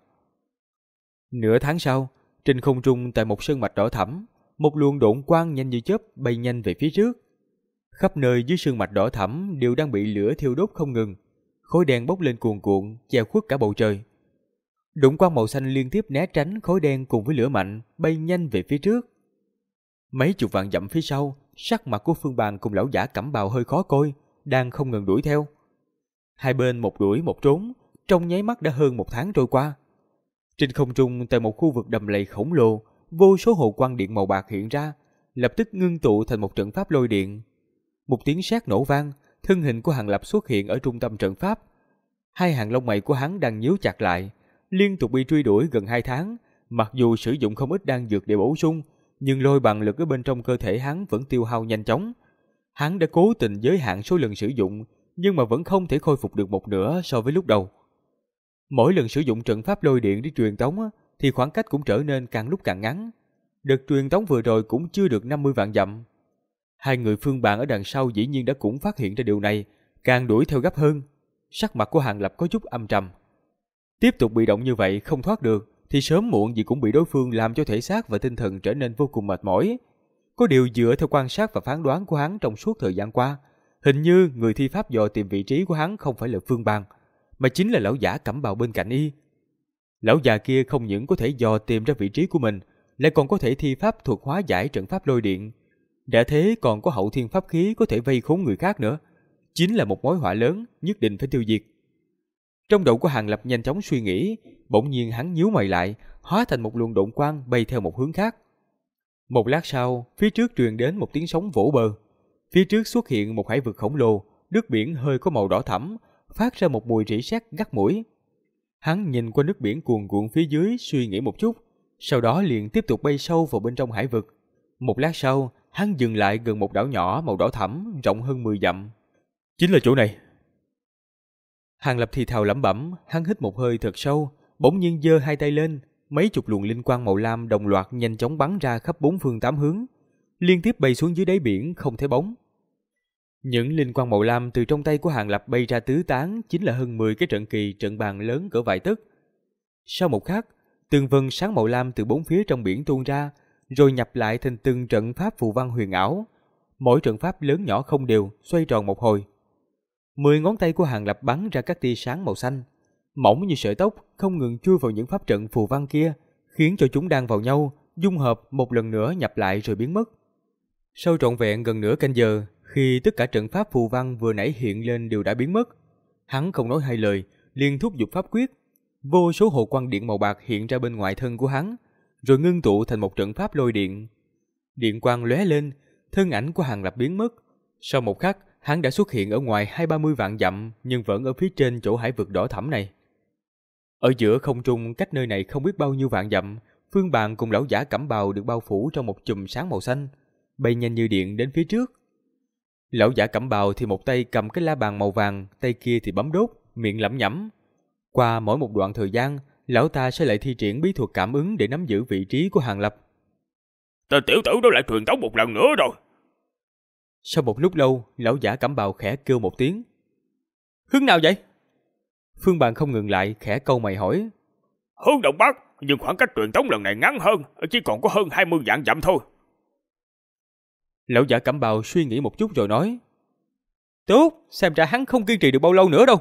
Nửa tháng sau, trên không trung tại một sơn mạch đỏ thẫm, một luồng độn quang nhanh như chớp bay nhanh về phía trước. Khắp nơi dưới sơn mạch đỏ thẫm đều đang bị lửa thiêu đốt không ngừng, khói đen bốc lên cuồn cuộn, che khuất cả bầu trời. Độn quang màu xanh liên tiếp né tránh khói đen cùng với lửa mạnh, bay nhanh về phía trước. Mấy chục vạn dặm phía sau, sắc mặt của Phương Bàn cùng lão giả Cẩm Bào hơi khó coi, đang không ngừng đuổi theo. Hai bên một đuổi một trốn, trong nháy mắt đã hơn một tháng trôi qua. Trên không trung tại một khu vực đầm lầy khổng lồ, vô số hồ quang điện màu bạc hiện ra, lập tức ngưng tụ thành một trận pháp lôi điện. Một tiếng sét nổ vang, thân hình của Hàng Lập xuất hiện ở trung tâm trận pháp. Hai hàng lông mày của hắn đang nhíu chặt lại, liên tục bị truy đuổi gần 2 tháng, mặc dù sử dụng không ít đan dược để bổ sung, nhưng lôi bằng lực ở bên trong cơ thể hắn vẫn tiêu hao nhanh chóng. Hắn đã cố tình giới hạn số lần sử dụng, nhưng mà vẫn không thể khôi phục được một nửa so với lúc đầu. Mỗi lần sử dụng trận pháp lôi điện để truyền tống thì khoảng cách cũng trở nên càng lúc càng ngắn. Đợt truyền tống vừa rồi cũng chưa được 50 vạn dặm. Hai người Phương Bàn ở đằng sau dĩ nhiên đã cũng phát hiện ra điều này, càng đuổi theo gấp hơn. Sắc mặt của Hàng Lập có chút âm trầm. Tiếp tục bị động như vậy không thoát được thì sớm muộn gì cũng bị đối phương làm cho thể xác và tinh thần trở nên vô cùng mệt mỏi. Có điều dựa theo quan sát và phán đoán của hắn trong suốt thời gian qua, hình như người thi pháp dò tìm vị trí của hắn không phải là Phương Bàn, mà chính là lão giả Cẩm Bào bên cạnh y. Lão già kia không những có thể dò tìm ra vị trí của mình, lại còn có thể thi pháp thuật hóa giải trận pháp lôi điện. Đã thế còn có hậu thiên pháp khí có thể vây khốn người khác nữa, chính là một mối họa lớn nhất định phải tiêu diệt. Trong đầu của Hàng Lập nhanh chóng suy nghĩ, bỗng nhiên hắn nhíu mày lại, hóa thành một luồng độn quang bay theo một hướng khác. Một lát sau, phía trước truyền đến một tiếng sóng vỗ bờ. Phía trước xuất hiện một hải vực khổng lồ, nước biển hơi có màu đỏ thẫm, phát ra một mùi rỉ sét gắt mũi. Hắn nhìn qua nước biển cuồn cuộn phía dưới, suy nghĩ một chút, sau đó liền tiếp tục bay sâu vào bên trong hải vực. Một lát sau, hắn dừng lại gần một đảo nhỏ màu đỏ thẫm, rộng hơn 10 dặm. Chính là chỗ này. Hàng Lập thì thào lẩm bẩm, hắn hít một hơi thật sâu, bỗng nhiên giơ hai tay lên, mấy chục luồng linh quang màu lam đồng loạt nhanh chóng bắn ra khắp bốn phương tám hướng, liên tiếp bay xuống dưới đáy biển không thấy bóng. Những linh quang màu lam từ trong tay của Hàng Lập bay ra tứ tán chính là hơn 10 cái trận kỳ trận bàn lớn cỡ vài tấc. Sau một khắc, từng vần sáng màu lam từ bốn phía trong biển tuôn ra, rồi nhập lại thành từng trận pháp phù văn huyền ảo. Mỗi trận pháp lớn nhỏ không đều, xoay tròn một hồi. 10 ngón tay của Hàng Lập bắn ra các tia sáng màu xanh, mỏng như sợi tóc, không ngừng chui vào những pháp trận phù văn kia, khiến cho chúng đan vào nhau, dung hợp một lần nữa nhập lại rồi biến mất. Sau trọn vẹn gần nửa canh giờ, khi tất cả trận pháp phù văn vừa nãy hiện lên đều đã biến mất, hắn không nói hai lời, liền thúc giục pháp quyết. Vô số hồ quang điện màu bạc hiện ra bên ngoài thân của hắn, rồi ngưng tụ thành một trận pháp lôi điện. Điện quang lóe lên, thân ảnh của Hàng Lập biến mất. Sau một khắc, hắn đã xuất hiện ở ngoài 20-30 vạn dặm, nhưng vẫn ở phía trên chỗ hải vực đỏ thẫm này. Ở giữa không trung cách nơi này không biết bao nhiêu vạn dặm, Phương Bàn cùng lão giả Cẩm Bào được bao phủ trong một chùm sáng màu xanh, bay nhanh như điện đến phía trước. Lão giả Cẩm Bào thì một tay cầm cái la bàn màu vàng, tay kia thì bấm đốt, miệng lẩm nhẩm. Qua mỗi một đoạn thời gian, lão ta sẽ lại thi triển bí thuật cảm ứng để nắm giữ vị trí của Hàng Lập.
Tên tiểu tử đó lại truyền tống một lần nữa rồi.
Sau một lúc lâu, lão giả Cẩm Bào khẽ kêu một tiếng. Hướng nào vậy? Phương Bàn không ngừng lại, khẽ cau mày hỏi.
Hướng đông bắc, nhưng khoảng cách truyền tống lần này ngắn hơn, chỉ còn có hơn 20 vạn dặm thôi.
Lão giả cẩm bào suy nghĩ một chút rồi nói. Tốt, xem ra hắn không kiên trì được bao lâu nữa đâu.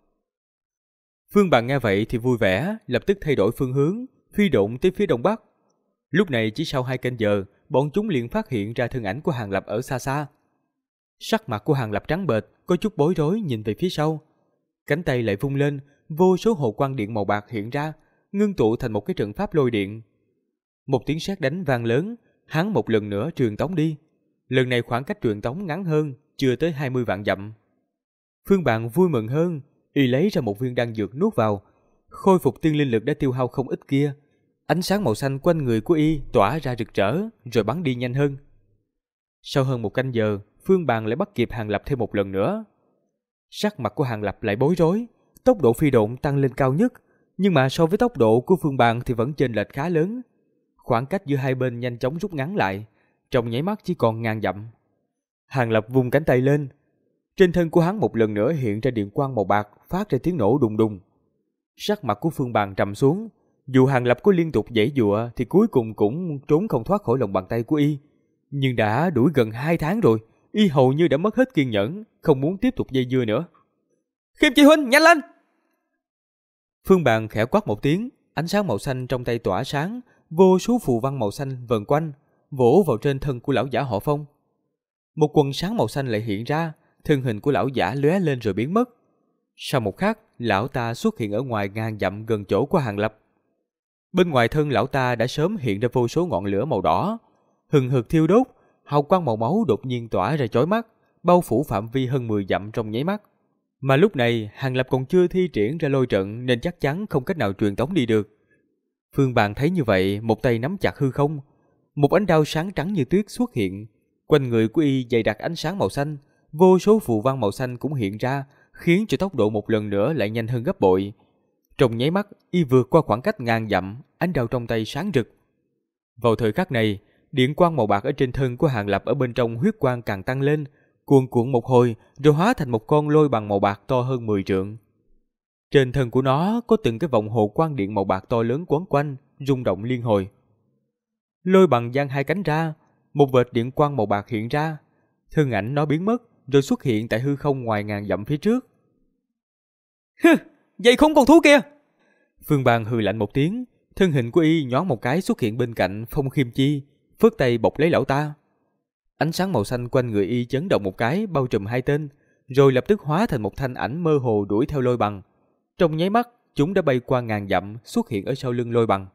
Phương Bàn nghe vậy thì vui vẻ, lập tức thay đổi phương hướng, phi độn tới phía đông bắc. Lúc này chỉ sau 2 canh giờ, bọn chúng liền phát hiện ra thân ảnh của Hàng Lập ở xa xa. Sắc mặt của Hàng Lập trắng bệch, có chút bối rối nhìn về phía sau. Cánh tay lại vung lên, vô số hồ quang điện màu bạc hiện ra, ngưng tụ thành một cái trận pháp lôi điện. Một tiếng sét đánh vang lớn, hắn một lần nữa truyền tống đi. Lần này khoảng cách truyền tống ngắn hơn, chưa tới 20 vạn dặm. Phương Bàn vui mừng hơn, y lấy ra một viên đan dược nuốt vào, khôi phục tiên linh lực đã tiêu hao không ít kia. Ánh sáng màu xanh quanh người của y tỏa ra rực rỡ, rồi bắn đi nhanh hơn. Sau hơn 1 canh giờ, Phương Bàn lại bắt kịp Hàng Lập thêm một lần nữa. Sắc mặt của Hàng Lập lại bối rối, tốc độ phi độn tăng lên cao nhất, nhưng mà so với tốc độ của Phương Bàn thì vẫn chênh lệch khá lớn. Khoảng cách giữa hai bên nhanh chóng rút ngắn lại, trong nháy mắt chỉ còn ngàn dặm. Hàng Lập vung cánh tay lên, trên thân của hắn một lần nữa hiện ra điện quang màu bạc, phát ra tiếng nổ đùng đùng. Sắc mặt của Phương Bàn trầm xuống, dù Hàng Lập có liên tục giãy giụa thì cuối cùng cũng trốn không thoát khỏi lòng bàn tay của y. Nhưng đã đuổi gần 2 tháng rồi, y hầu như đã mất hết kiên nhẫn, không muốn tiếp tục dây dưa nữa. Khiêm Chi huynh, nhanh lên! Phương Bàn khẽ quát một tiếng, ánh sáng màu xanh trong tay tỏa sáng, vô số phù văn màu xanh vần quanh, vỗ vào trên thân của lão giả họ Phong. Một quần sáng màu xanh lại hiện ra, thân hình của lão giả lóe lên rồi biến mất. Sau một khắc, lão ta xuất hiện ở ngoài ngàn dặm gần chỗ của Hàng Lập. Bên ngoài thân lão ta đã sớm hiện ra vô số ngọn lửa màu đỏ, hừng hực thiêu đốt, hào quang màu máu đột nhiên tỏa ra chói mắt, bao phủ phạm vi hơn 10 dặm trong nháy mắt. Mà lúc này, Hàng Lập còn chưa thi triển ra lôi trận nên chắc chắn không cách nào truyền tống đi được. Phương Bàn thấy như vậy, một tay nắm chặt hư không, một ánh đao sáng trắng như tuyết xuất hiện, quanh người của y dày đặc ánh sáng màu xanh, vô số phù văn màu xanh cũng hiện ra, khiến cho tốc độ một lần nữa lại nhanh hơn gấp bội. Trong nháy mắt, y vượt qua khoảng cách ngàn dặm, ánh đao trong tay sáng rực. Vào thời khắc này, điện quang màu bạc ở trên thân của Hàng Lập ở bên trong huyết quang càng tăng lên, cuồn cuộn một hồi, rồi hóa thành một con lôi bằng màu bạc to hơn 10 trượng. Trên thân của nó có từng cái vòng hồ quang điện màu bạc to lớn quấn quanh, rung động liên hồi. Lôi bằng giang 2 cánh ra, một vệt điện quang màu bạc hiện ra, thân ảnh nó biến mất, rồi xuất hiện tại hư không ngoài ngàn dặm phía trước. Hừ, vậy không con thú kia! Phương Bàn hừ lạnh một tiếng, thân hình của y nhoáng một cái xuất hiện bên cạnh Phong Khiêm Chi, phất tay bọc lấy lão ta. Ánh sáng màu xanh quanh người y chấn động một cái, bao trùm 2 tên, rồi lập tức hóa thành một thanh ảnh mơ hồ đuổi theo lôi bằng. Trong nháy mắt, chúng đã bay qua ngàn dặm, xuất hiện ở sau lưng lôi bằng.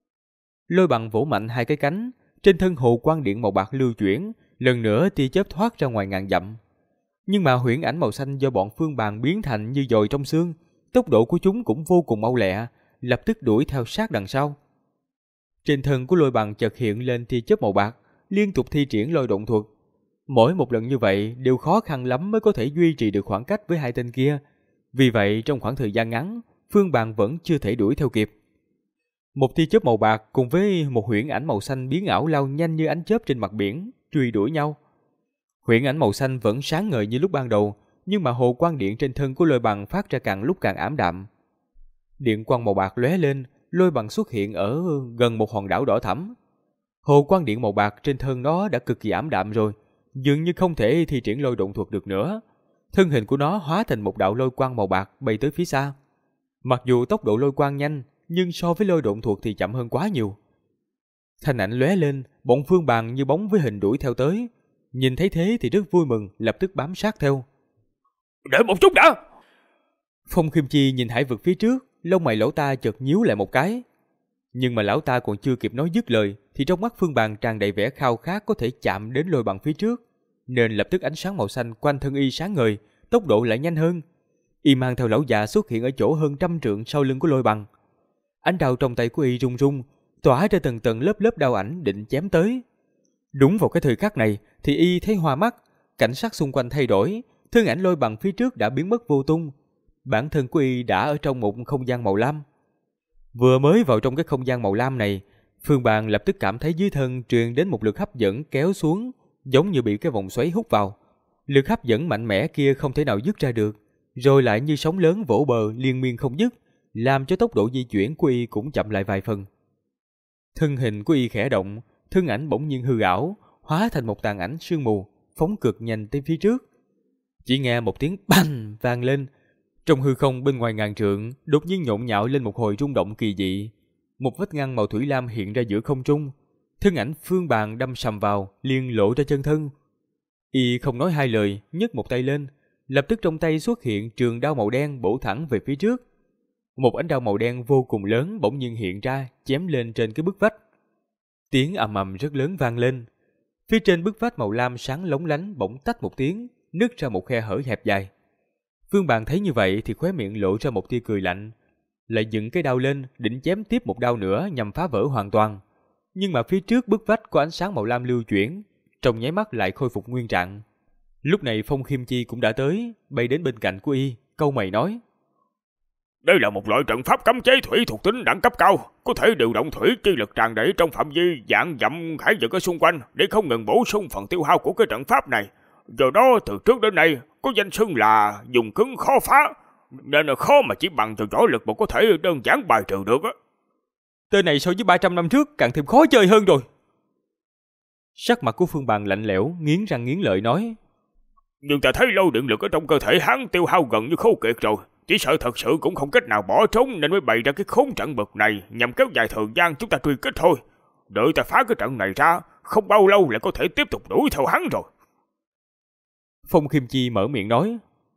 Lôi bằng vỗ mạnh 2 cái cánh, trên thân hồ quang điện màu bạc lưu chuyển, lần nữa tia chớp thoát ra ngoài ngàn dặm. Nhưng mà huyễn ảnh màu xanh do bọn Phương Bàn biến thành như dồi trong xương, tốc độ của chúng cũng vô cùng mau lẹ, lập tức đuổi theo sát đằng sau. Trên thân của lôi bằng chợt hiện lên tia chớp màu bạc, liên tục thi triển lôi động thuật. Mỗi một lần như vậy đều khó khăn lắm mới có thể duy trì được khoảng cách với 2 tên kia. Vì vậy trong khoảng thời gian ngắn, Phương Bàn vẫn chưa thể đuổi theo kịp. Một tia chớp màu bạc cùng với một huyễn ảnh màu xanh biến ảo lao nhanh như ánh chớp trên mặt biển, truy đuổi nhau. Huyễn ảnh màu xanh vẫn sáng ngời như lúc ban đầu, nhưng mà hồ quang điện trên thân của lôi bằng phát ra càng lúc càng ảm đạm. Điện quang màu bạc lóe lên, lôi bằng xuất hiện ở gần một hòn đảo đỏ thẫm. Hồ quang điện màu bạc trên thân nó đã cực kỳ ảm đạm rồi, dường như không thể thi triển lôi động thuật được nữa. Thân hình của nó hóa thành một đạo lôi quang màu bạc bay tới phía xa. Mặc dù tốc độ lôi quang nhanh, nhưng so với lôi động thuật thì chậm hơn quá nhiều. Thanh ảnh lóe lên, bọn Phương Bàn như bóng với hình đuổi theo tới. Nhìn thấy thế thì rất vui mừng, lập tức bám sát theo.
Đợi một chút đã!
Phong Khiêm Chi nhìn hải vực phía trước, lông mày lão ta chợt nhíu lại một cái. Nhưng mà lão ta còn chưa kịp nói dứt lời thì trong mắt Phương Bàn tràn đầy vẻ khao khát có thể chạm đến lôi bằng phía trước, nên lập tức ánh sáng màu xanh quanh thân y sáng ngời, tốc độ lại nhanh hơn. Y mang theo lão già xuất hiện ở chỗ hơn 100 trượng sau lưng của lôi bằng. Ánh đao trong tay của y rung rung, tỏa ra tầng tầng lớp lớp đao ảnh định chém tới. Đúng vào cái thời khắc này thì y thấy hoa mắt, cảnh sắc xung quanh thay đổi, thân ảnh lôi bằng phía trước đã biến mất vô tung. Bản thân của y đã ở trong một không gian màu lam. Vừa mới vào trong cái không gian màu lam này, Phương Bàn lập tức cảm thấy dưới thân truyền đến một lực hấp dẫn kéo xuống, giống như bị cái vòng xoáy hút vào. Lực hấp dẫn mạnh mẽ kia không thể nào dứt ra được, rồi lại như sóng lớn vỗ bờ liên miên không dứt, làm cho tốc độ di chuyển của y cũng chậm lại vài phần. Thân hình của y khẽ động, thân ảnh bỗng nhiên hư ảo, hóa thành một tàn ảnh sương mù, phóng cực nhanh tới phía trước. Chỉ nghe một tiếng bành vang lên, trong hư không bên ngoài ngàn trượng đột nhiên nhộn nhạo lên một hồi rung động kỳ dị. Một vách ngăn màu thủy lam hiện ra giữa không trung, thân ảnh Phương Bàn đâm sầm vào, liền lộ ra chân thân. Y không nói hai lời, nhấc một tay lên, lập tức trong tay xuất hiện trường đao màu đen bổ thẳng về phía trước. Một ánh đao màu đen vô cùng lớn bỗng nhiên hiện ra, chém lên trên cái bức vách. Tiếng ầm ầm rất lớn vang lên. Phía trên bức vách màu lam sáng lóng lánh bỗng tách một tiếng, nứt ra một khe hở hẹp dài. Phương Bàn thấy như vậy thì khóe miệng lộ ra một tia cười lạnh, lại dựng cái đao lên định chém tiếp một đao nữa nhằm phá vỡ hoàn toàn. Nhưng mà phía trước bức vách có ánh sáng màu lam lưu chuyển, trong nháy mắt lại khôi phục nguyên trạng. Lúc này Phong Khiêm Chi cũng đã tới, bay đến bên cạnh của y, cau mày nói:
Đây là một loại trận pháp cấm chế thủy thuộc tính đẳng cấp cao, có thể điều động thủy chi lực tràn đầy trong phạm vi vạn dặm hải vực ở xung quanh để không ngừng bổ sung phần tiêu hao của cái trận pháp này. Do đó từ trước đến nay có danh xưng là dùng cứng khó phá, nên là khó mà chỉ bằng cho võ lực mà có thể đơn giản bài trừ được á.
Tên này so với 300 năm trước càng thêm khó chơi hơn rồi. Sắc mặt của Phương Bàn lạnh lẽo, nghiến răng nghiến lợi nói:
Nhưng ta thấy lôi điện lực ở trong cơ thể hắn tiêu hao gần như khô kiệt rồi, chỉ sợ thật sự cũng không cách nào bỏ trốn nên mới bày ra cái khốn trận bực này nhằm kéo dài thời gian chúng ta truy kích thôi. Đợi ta phá cái trận này ra, không bao lâu lại có thể tiếp tục đuổi theo hắn rồi.
Phong Khiêm Chi mở miệng nói: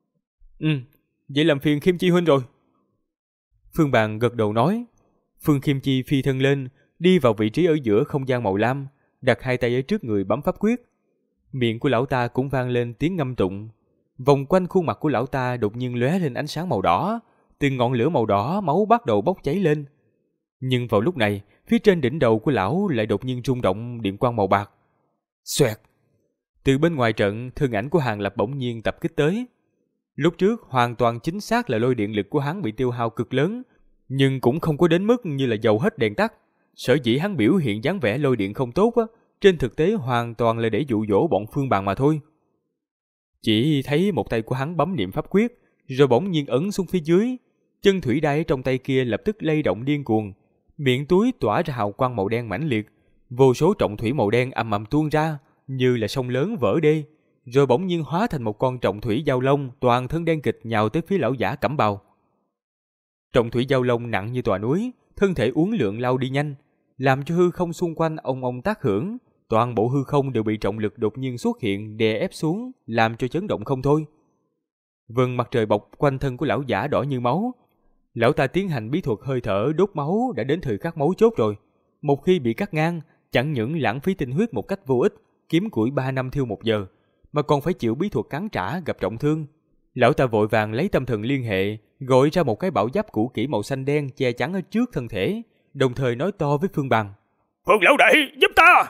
Vậy làm phiền Khiêm Chi huynh rồi. Phương Bàn gật đầu nói. Phương Khiêm Chi phi thân lên, đi vào vị trí ở giữa không gian màu lam, đặt hai tay ở trước người bấm pháp quyết. Miệng của lão ta cũng vang lên tiếng ngâm tụng. Vòng quanh khuôn mặt của lão ta đột nhiên lóe lên ánh sáng màu đỏ, từng ngọn lửa màu đỏ máu bắt đầu bốc cháy lên. Nhưng vào lúc này, phía trên đỉnh đầu của lão lại đột nhiên rung động điện quang màu bạc. Xoẹt! Từ bên ngoài trận, thân ảnh của Hàng Lập bỗng nhiên tập kích tới. Lúc trước hoàn toàn chính xác là lôi điện lực của hắn bị tiêu hao cực lớn, nhưng cũng không có đến mức như là dầu hết đèn tắt. Sở dĩ hắn biểu hiện dáng vẻ lôi điện không tốt á, trên thực tế hoàn toàn là để dụ dỗ bọn Phương Bàn mà thôi. Chỉ thấy một tay của hắn bấm niệm pháp quyết, rồi bỗng nhiên ấn xuống phía dưới, chân thủy đai trong tay kia lập tức lay động điên cuồng, miệng túi tỏa ra hào quang màu đen mãnh liệt, vô số trọng thủy màu đen ầm ầm tuôn ra, như là sông lớn vỡ đê, rồi bỗng nhiên hóa thành một con trọng thủy giao long toàn thân đen kịch nhào tới phía lão giả cẩm bào. Trọng thủy giao long nặng như tòa núi, thân thể uốn lượn lao đi nhanh, làm cho hư không xung quanh ong ong tác hưởng, toàn bộ hư không đều bị trọng lực đột nhiên xuất hiện đè ép xuống, làm cho chấn động không thôi. Vầng mặt trời bọc quanh thân của lão giả đỏ như máu. Lão ta tiến hành bí thuật hơi thở đốt máu đã đến thời khắc mấu chốt rồi. Một khi bị cắt ngang, chẳng những lãng phí tinh huyết một cách vô ích, kiếm củi 3 năm thiêu 1 giờ, mà còn phải chịu bí thuật cắn trả gặp trọng thương. Lão ta vội vàng lấy tâm thần liên hệ, gọi ra một cái bảo giáp cũ kỹ màu xanh đen che chắn ở trước thân thể, đồng thời nói to với Phương Bàn:
Phương lão đệ, giúp ta!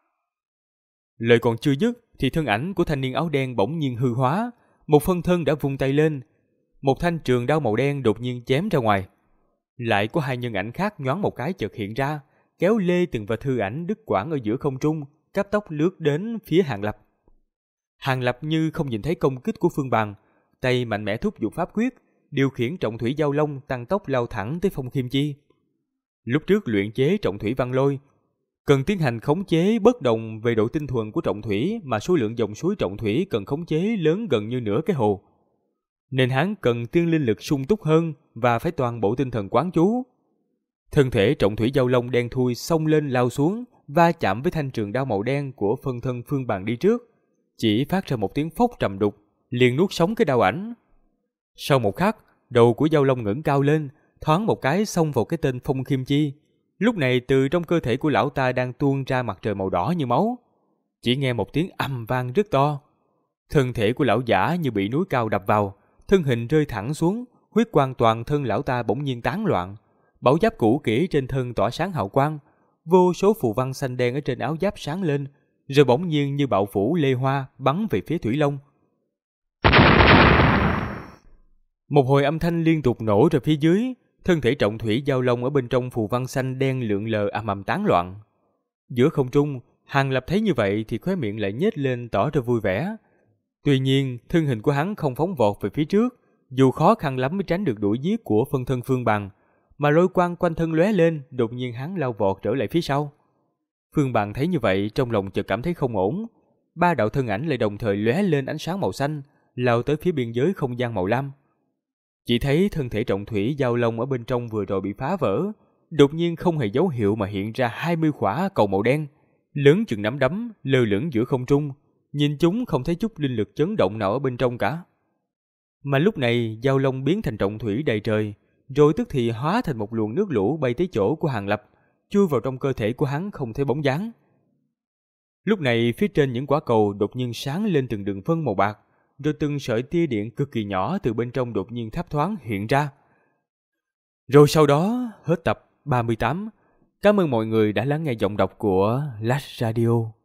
Lời còn chưa dứt thì thân ảnh của thanh niên áo đen bỗng nhiên hư hóa, một phân thân đã vung tay lên, một thanh trường đao màu đen đột nhiên chém ra ngoài. Lại có hai nhân ảnh khác nhoáng một cái chợt hiện ra, kéo lê từng vệt hư ảnh đứt quãng ở giữa không trung, cấp tốc lướt đến phía Hàng Lập. Hàng Lập như không nhìn thấy công kích của Phương Bàn, tay mạnh mẽ thúc giục pháp quyết, điều khiển trọng thủy giao long tăng tốc lao thẳng tới Phong Khiêm Chi. Lúc trước luyện chế trọng thủy văn lôi, cần tiến hành khống chế bất đồng về độ tinh thuần của trọng thủy, mà số lượng dòng suối trọng thủy cần khống chế lớn gần như nửa cái hồ, nên hắn cần tiên linh lực sung túc hơn và phải toàn bộ tinh thần quán chú. Thân thể trọng thủy giao long đen thui xông lên lao xuống, va chạm với thanh trường đao màu đen của phân thân Phương Bàn đi trước, chỉ phát ra một tiếng phốc trầm đục, liền nuốt sống cái đao ảnh. Sau một khắc, đầu của giao long ngẩng cao lên, thoáng một cái xông vào cái tên Phong Khiêm Chi. Lúc này từ trong cơ thể của lão ta đang tuôn ra mặt trời màu đỏ như máu. Chỉ nghe một tiếng ầm vang rất to. Thân thể của lão giả như bị núi cao đập vào, thân hình rơi thẳng xuống, huyết quang toàn thân lão ta bỗng nhiên tán loạn. Bảo giáp cũ kỹ trên thân tỏa sáng hào quang, vô số phù văn xanh đen ở trên áo giáp sáng lên, rồi bỗng nhiên như bạo phủ lê hoa bắn về phía Thủy Long. Một hồi âm thanh liên tục nổ ra phía dưới, thân thể trọng thủy giao long ở bên trong phù văn xanh đen lượn lờ ầm ầm tán loạn. Giữa không trung, Hàng Lập thấy như vậy thì khóe miệng lại nhếch lên tỏ ra vui vẻ. Tuy nhiên, thân hình của hắn không phóng vọt về phía trước, dù khó khăn lắm mới tránh được đuổi giết của phân thân Phương Bằng, mà lôi quang quanh thân lóe lên, đột nhiên hắn lao vọt trở lại phía sau. Phương Bằng thấy như vậy, trong lòng chợt cảm thấy không ổn. Ba đạo thân ảnh lại đồng thời lóe lên ánh sáng màu xanh, lao tới phía biên giới không gian màu lam. Chỉ thấy thân thể trọng thủy Giao Long ở bên trong vừa rồi bị phá vỡ, đột nhiên không hề dấu hiệu mà hiện ra 20 quả cầu màu đen, lớn chừng nắm đấm, lơ lửng giữa không trung, nhìn chúng không thấy chút linh lực chấn động nào ở bên trong cả. Mà lúc này, Giao Long biến thành trọng thủy đầy trời, rồi tức thì hóa thành một luồng nước lũ bay tới chỗ của Hàn Lập, chui vào trong cơ thể của hắn không thấy bóng dáng. Lúc này, phía trên những quả cầu đột nhiên sáng lên từng đường phân màu bạc, rồi từng sợi tia điện cực kỳ nhỏ từ bên trong đột nhiên thấp thoáng hiện ra. Rồi sau đó, hết tập 38. Cảm ơn mọi người đã lắng nghe giọng đọc của Last Radio.